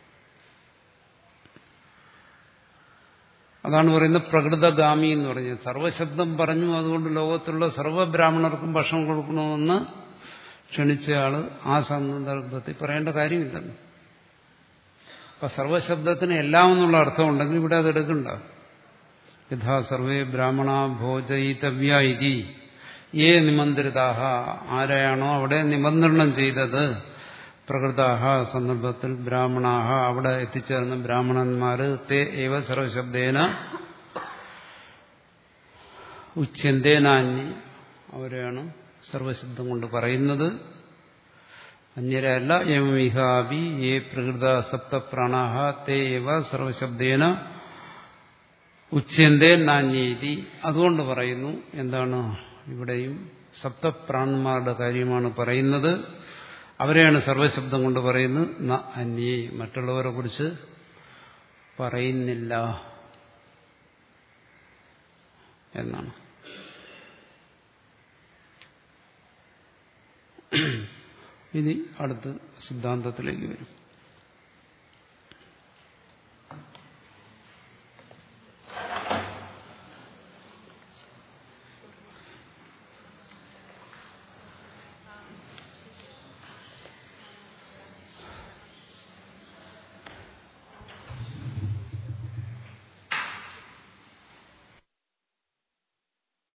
അതാണ് പറയുന്നത് പ്രകൃതഗാമി എന്ന് പറഞ്ഞത്. സർവശബ്ദം പറഞ്ഞു, അതുകൊണ്ട് ലോകത്തുള്ള സർവ്വ ബ്രാഹ്മണർക്കും ഭക്ഷണം കൊടുക്കണമെന്ന് ക്ഷണിച്ചയാള് ആ സന്ദർഭത്തിൽ പറയേണ്ട കാര്യമില്ലല്ലോ. അപ്പൊ സർവശബ്ദത്തിന് എല്ലാം എന്നുള്ള അർത്ഥമുണ്ടെങ്കിൽ ഇവിടെ അത് എടുക്കണ്ട. യഥാ സർവേ ബ്രാഹ്മണ ഭോജയിതവ്യ ഇതി യേ നിമന്ത്രിതാഹ, ആരെയാണോ അവിടെ നിമന്ത്രണം ചെയ്തത്, പ്രകൃതാഹ സന്ദർഭത്തിൽ ബ്രാഹ്മണാഹ അവിടെ എത്തിച്ചേർന്ന ബ്രാഹ്മണന്മാര്, തേ ഏവ സർവശബ്ദേന ഉച്യന്തേനാന്യ, അവരെയാണ് സർവശബ്ദം കൊണ്ട് പറയുന്നത്, അന്യരല്ല. യമവിഹാവി യേ പ്രകൃത സപ്തപ്രാണാഹ തേ ഏവ സർവശബ്ദേന ഉച്യന്തേ നാന്യേതി. അതുകൊണ്ട് പറയുന്നു എന്താണ്, ഇവിടെയും സപ്തപ്രാണന്മാരുടെ കാര്യമാണ് പറയുന്നത്, അവരെയാണ് സർവശബ്ദം കൊണ്ട് പറയുന്നത്. ന അന്യേ, മറ്റുള്ളവരെ കുറിച്ച് പറയുന്നില്ല എന്നാണ്. ഇനി അടുത്ത് സിദ്ധാന്തത്തിലേക്ക് വരും.